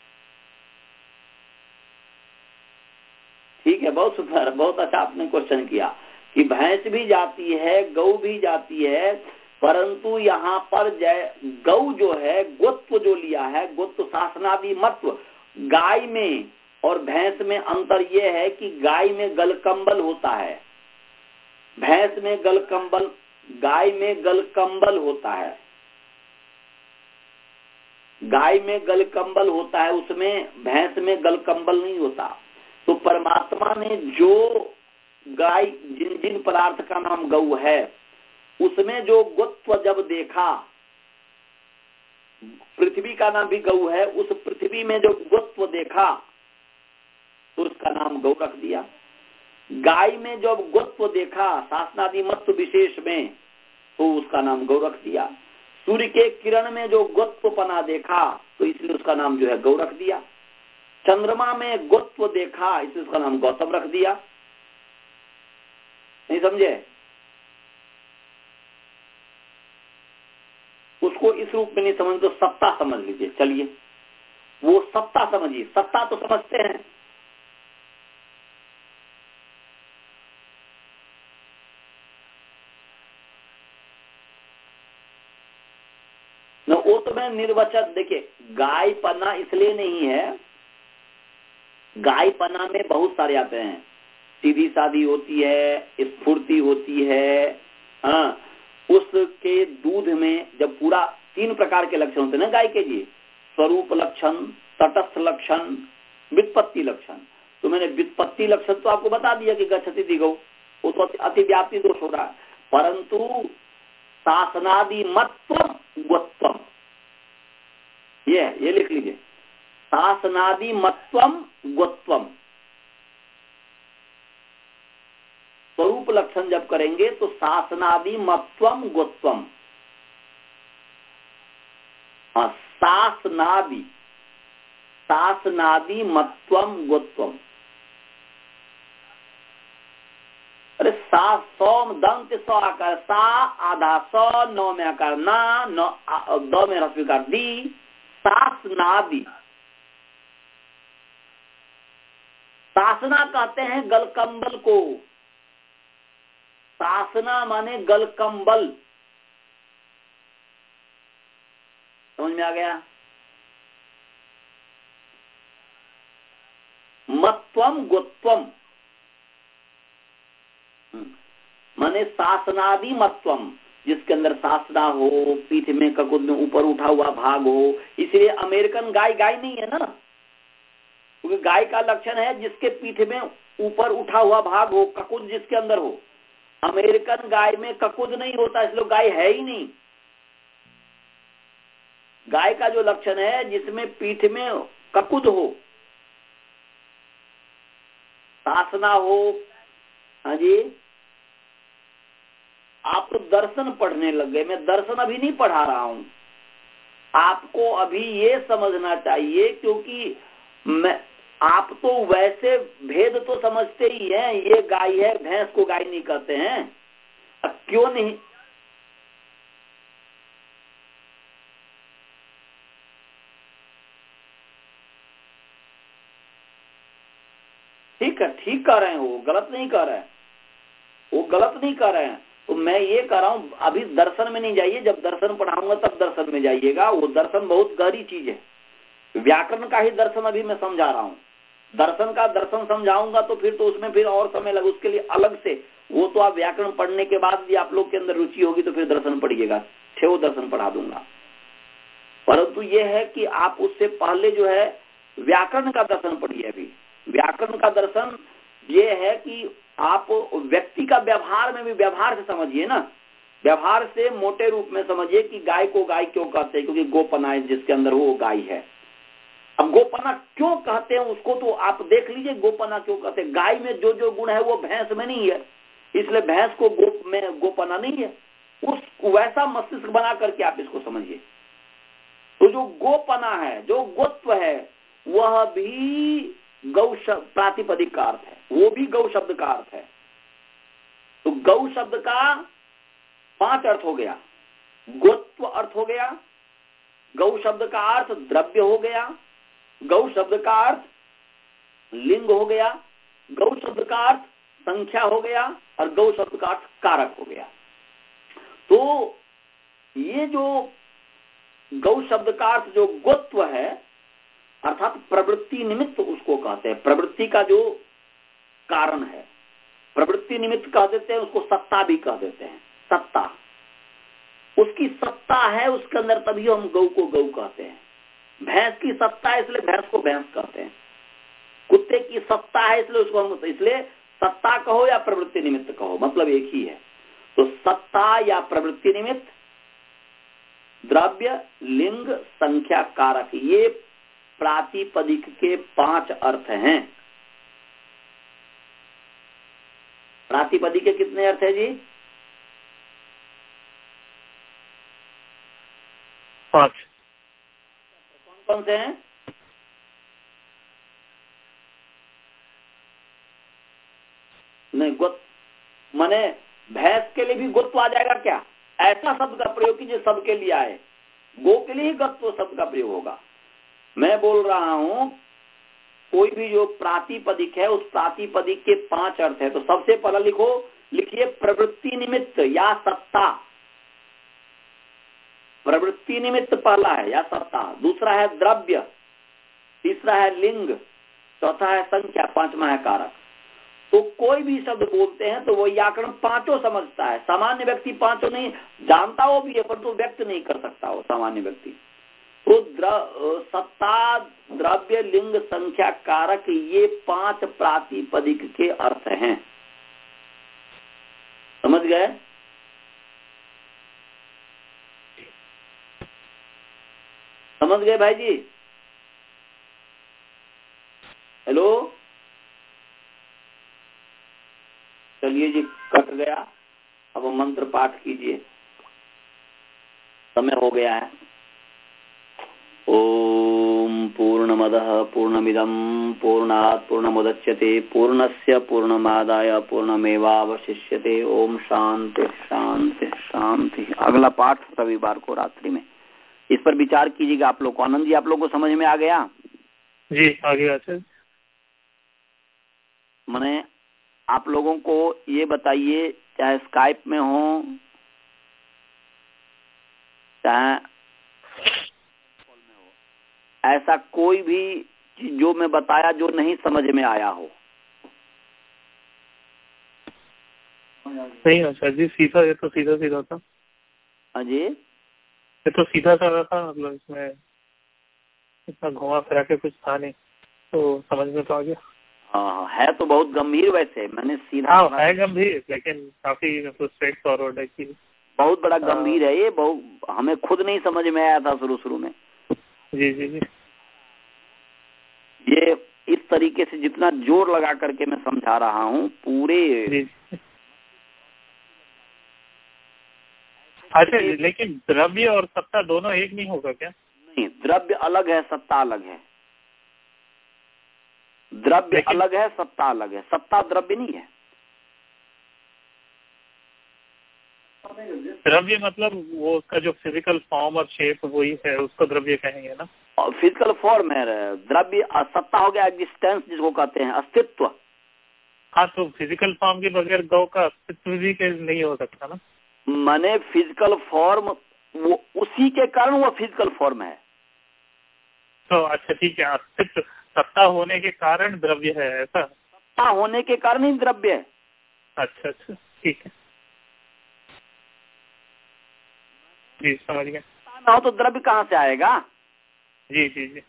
ठीक है, बहुत सुंदर, बहुत अच्छा आपने क्वेश्चन किया कि भैंस भी जाती है, गौ भी जाती है, परंतु यहाँ पर जय गौ जो है गोत्व जो लिया है, गोत्व शासनादि मत्व, गाय में और भैंस में अंतर यह है कि गाय में गलकंबल होता है, भैंस में गलकंबल, गाय में गलकंबल होता है। गाय में गलकंबल होता है, उसमें भैंस में गलकंबल नहीं होता। तो परमात्मा ने जो गाय, जिन जिन पदार्थ का नाम गौ है, उसमें जो गोत्व जब देखा, पृथ्वी का नाम भी गौ है, उस पृथ्वी में जो गोत्व देखा तो उसका नाम गौ रख दिया। गाय में जब गोत्व देखा शासनादि मत्व विशेष में तो उसका नाम गौ रख दिया। सूर्य के किरण में जो गोत्वपना देखा तो इसलिए उसका नाम जो है गौ रख दिया। चंद्रमा में गोत्व देखा इसलिए उसका नाम गौतम रख दिया। नहीं समझे? उसको इस रूप में नहीं समझ तो सत्ता समझ लीजिए। चलिए वो सत्ता समझिए, सत्ता तो समझते हैं। न वो तो मैं निर्वचन, देखिए गाय पना इसलिए नहीं है, गाय पना में बहुत सारे आते हैं, सीधी सादी होती है, स्फूर्ति होती है। हाँ, उसके दूध में जब पूरा तीन प्रकार के लक्षण होते हैं ना गाय के जी, स्वरूप लक्षण, तटस्थ लक्षण, व्युत्पत्ति लक्षण। तो मैंने व्युत्पत्ति लक्षण तो आपको बता दिया कि गच्छति दिगौ, वो तो अतिव्याप्ति दोष हो रहा है, परंतु शासनादि मत्वम गोत्वम, ये ये लिख लीजिए, शासनादि मत्वम गोत्वम। स्वरूप लक्षण जब करेंगे तो शासनादि मत्वम गोत्वम। हाँ, शासनादि, शासनादि मत्वम गोत्वम। अरे सा सौ दंत सौ आकार, सा आधा सौ, नौ में आकार ना, नौ दो में रस्विकार दी, शासनादि। शासना कहते हैं गलकंबल को, शासना माने गलकंबल। समझ में आ गया? मत्वम गोत्वम माने शासनादि मत्वम, जिसके अंदर शासना हो, पीठ में ककुद में ऊपर उठा हुआ भाग हो। इसलिए अमेरिकन गाय गाय नहीं है ना, क्योंकि गाय का लक्षण है जिसके पीठ में ऊपर उठा हुआ भाग हो, ककुद जिसके अंदर हो। अमेरिकन गाय में ककुद नहीं होता, इसलिए गाय है ही नहीं। गाय का जो लक्षण है जिसमें पीठ में ककुद हो, शासना हो। हाँ जी, आप तो दर्शन पढ़ने लग गए, मैं दर्शन अभी नहीं पढ़ा रहा हूं। आपको अभी ये समझना चाहिए, क्योंकि मैं आप तो वैसे भेद तो समझते ही हैं, ये गाय है, भैंस को गाय नहीं कहते हैं। अब क्यों नहीं? ठीक है, ठीक कर रहे हैं, वो गलत नहीं कर रहे हैं, वो गलत नहीं कर रहे हैं। तो मैं ये कह रहा हूं, अभी दर्शन में नहीं जाइए, जब दर्शन पढ़ाऊंगा तब दर्शन में जाइएगा। वो दर्शन बहुत गहरी चीज है, व्याकरण का ही दर्शन अभी मैं समझा रहा हूं। दर्शन का दर्शन समझाऊंगा तो फिर तो उसमें फिर और समय लगे, उसके लिए अलग से। वो तो आप व्याकरण पढ़ने के बाद भी आप लोग के अंदर रुचि होगी तो फिर दर्शन पढ़िएगा, ठेव दर्शन पढ़ा दूंगा। परंतु ये है कि आप उससे पहले जो है व्याकरण का दर्शन पढ़िए। अभी व्याकरण का दर्शन ये है कि आप व्यक्ति का व्यवहार में भी, व्यवहार से समझिए ना, व्यवहार से मोटे रूप में समझिए कि गाय को गाय क्यों कहते हैं, क्योंकि गोपना जिसके अंदर हो वो गाय है। अब गोपना क्यों कहते हैं उसको तो आप देख लीजिए, गोपना क्यों कहते हैं। गाय में जो जो गुण है वो भैंस में नहीं है, इसलिए भैंस को गोप में गोपना नहीं है। उस वैसा मस्तिष्क बना करके आप इसको समझिए। तो जो गोपना है, जो गोत्व है, वह भी गौ शब्द प्रातिपदिक का अर्थ है, वो भी गौ शब्द का अर्थ है। तो गौ शब्द का पांच अर्थ हो गया। गोत्व अर्थ हो गया, गौ शब्द का अर्थ द्रव्य हो गया, गौ शब्द का अर्थ लिंग हो गया, गौ शब्द का अर्थ संख्या हो गया, और गौ शब्द का अर्थ कारक हो गया। तो ये जो गौ शब्द का अर्थ जो गोत्व है, अर्थात प्रवृत्ति निमित्त उसको कहते हैं, प्रवृत्ति का जो कारण है, प्रवृत्ति निमित्त कह देते हैं उसको, सत्ता भी कह देते हैं। सत्ता, उसकी सत्ता है उसके अंदर, तभी हम गौ को गौ कहते हैं। भैंस की सत्ता है इसलिए भैंस को भैंस कहते हैं। कुत्ते की सत्ता है इसलिए उसको हम, इसलिए सत्ता कहो या प्रवृत्ति निमित्त कहो, मतलब एक ही है। तो सत्ता या प्रवृत्ति निमित्त, द्रव्य, लिंग, संख्या, कारक, ये प्रातिपदिक के पांच अर्थ हैं। प्रातिपदिक के कितने अर्थ है जी? पांच। कौन कौन से हैं? नहीं, गोत माने भैंस के लिए भी गोत्व आ जाएगा क्या? ऐसा शब्द का प्रयोग कीजिए सबके लिए आए। गो के लिए ही गोत्व शब्द का प्रयोग होगा। मैं बोल रहा हूं कोई भी जो प्रातिपदिक है, उस प्रातिपदिक के पांच अर्थ है। तो सबसे पहला लिखो, लिखिए प्रवृत्ति निमित्त या सत्ता। प्रवृत्ति निमित्त पहला है या सत्ता, दूसरा है द्रव्य, तीसरा है लिंग, चौथा है संख्या, पांचवा है कारक। तो कोई भी शब्द बोलते हैं तो वो व्याकरण पांचों समझता है। सामान्य व्यक्ति पांचों नहीं जानता, वो भी है, पर तो व्यक्त नहीं कर सकता वो सामान्य व्यक्ति। तो द्र, सत्ता, द्रव्य, लिंग, संख्या, कारक, ये पांच प्रातिपदिक के अर्थ हैं। समझ गए? समझ गए भाई जी? हेलो, चलिए जी, कट गया। अब मंत्र पाठ कीजिए, समय हो गया है। ओम पूर्णमदः पूर्णमिदं पूर्णात् पूर्णमुदच्यते पूर्णस्य पूर्णमादाय पूर्णमेवावशिष्यते। ओम शांति शांति शांति। अगला पाठ रविवार को रात्रि में। इस पर विचार कीजिएगा आप लोग को। आनंद जी, आप लोग को समझ में आ गया? जी आ गया सर। मैंने आप लोगों को ये बताइए, चाहे स्काइप में हो चाहे ऐसा कोई भी चीज जो मैं बताया जो नहीं समझ में आया हो? नहीं सर जी, सीधा, ये तो सीधा सीधा था। हाँ जी, ये तो सीधा साधा था, मतलब इसमें इतना घुमा फिरा के कुछ था नहीं, तो समझ में तो आ गया। हाँ, है तो बहुत गंभीर वैसे, मैंने सीधा हाँ है गंभीर, लेकिन काफी मतलब स्ट्रेट फॉरवर्ड है कि बहुत बड़ा गंभीर है ये। बहुत हमें खुद नहीं समझ में आया था शुरू शुरू में। जी जी जी। ये इस तरीके से जितना जोर लगा करके मैं समझा रहा हूँ पूरे। अच्छा, लेकिन द्रव्य और सत्ता दोनों एक नहीं होगा क्या? नहीं, द्रव्य अलग है, सत्ता अलग है। द्रव्य अलग है, सत्ता अलग है। सत्ता द्रव्य नहीं है। द्रव्य मतलब वो उसका जो फिजिकल फॉर्म और शेप वही है, उसको द्रव्य कहेंगे ना? और फिजिकल फॉर्म है द्रव्य। सत्ता हो गया एग्जिस्टेंस, जिसको कहते हैं अस्तित्व। हाँ, तो फिजिकल फॉर्म के बगैर गौ का अस्तित्व भी नहीं हो सकता ना? माने फिजिकल फॉर्म वो उसी के कारण वो फिजिकल फॉर्म है। तो अच्छा ठीक है, अस्तित्व सत्ता होने के कारण द्रव्य है, ऐसा? सत्ता होने के कारण ही द्रव्य है। अच्छा अच्छा, ठीक है, जी समझ गया। ना हो तो द्रव्य कहाँ से आएगा? जी जी जी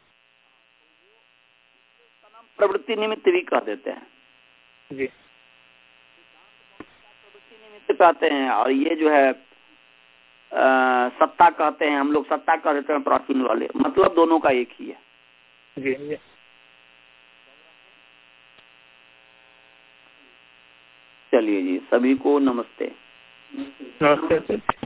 प्रवृत्ति निमित्त भी कह देते हैं जी। प्रवृत्ति निमित्त कहते हैं। और ये जो है आ, सत्ता कहते हैं, हम लोग सत्ता कह देते हैं प्राचीन वाले। मतलब दोनों का एक ही है। जी जी। चलिए जी, सभी को नमस्ते। नमस्ते।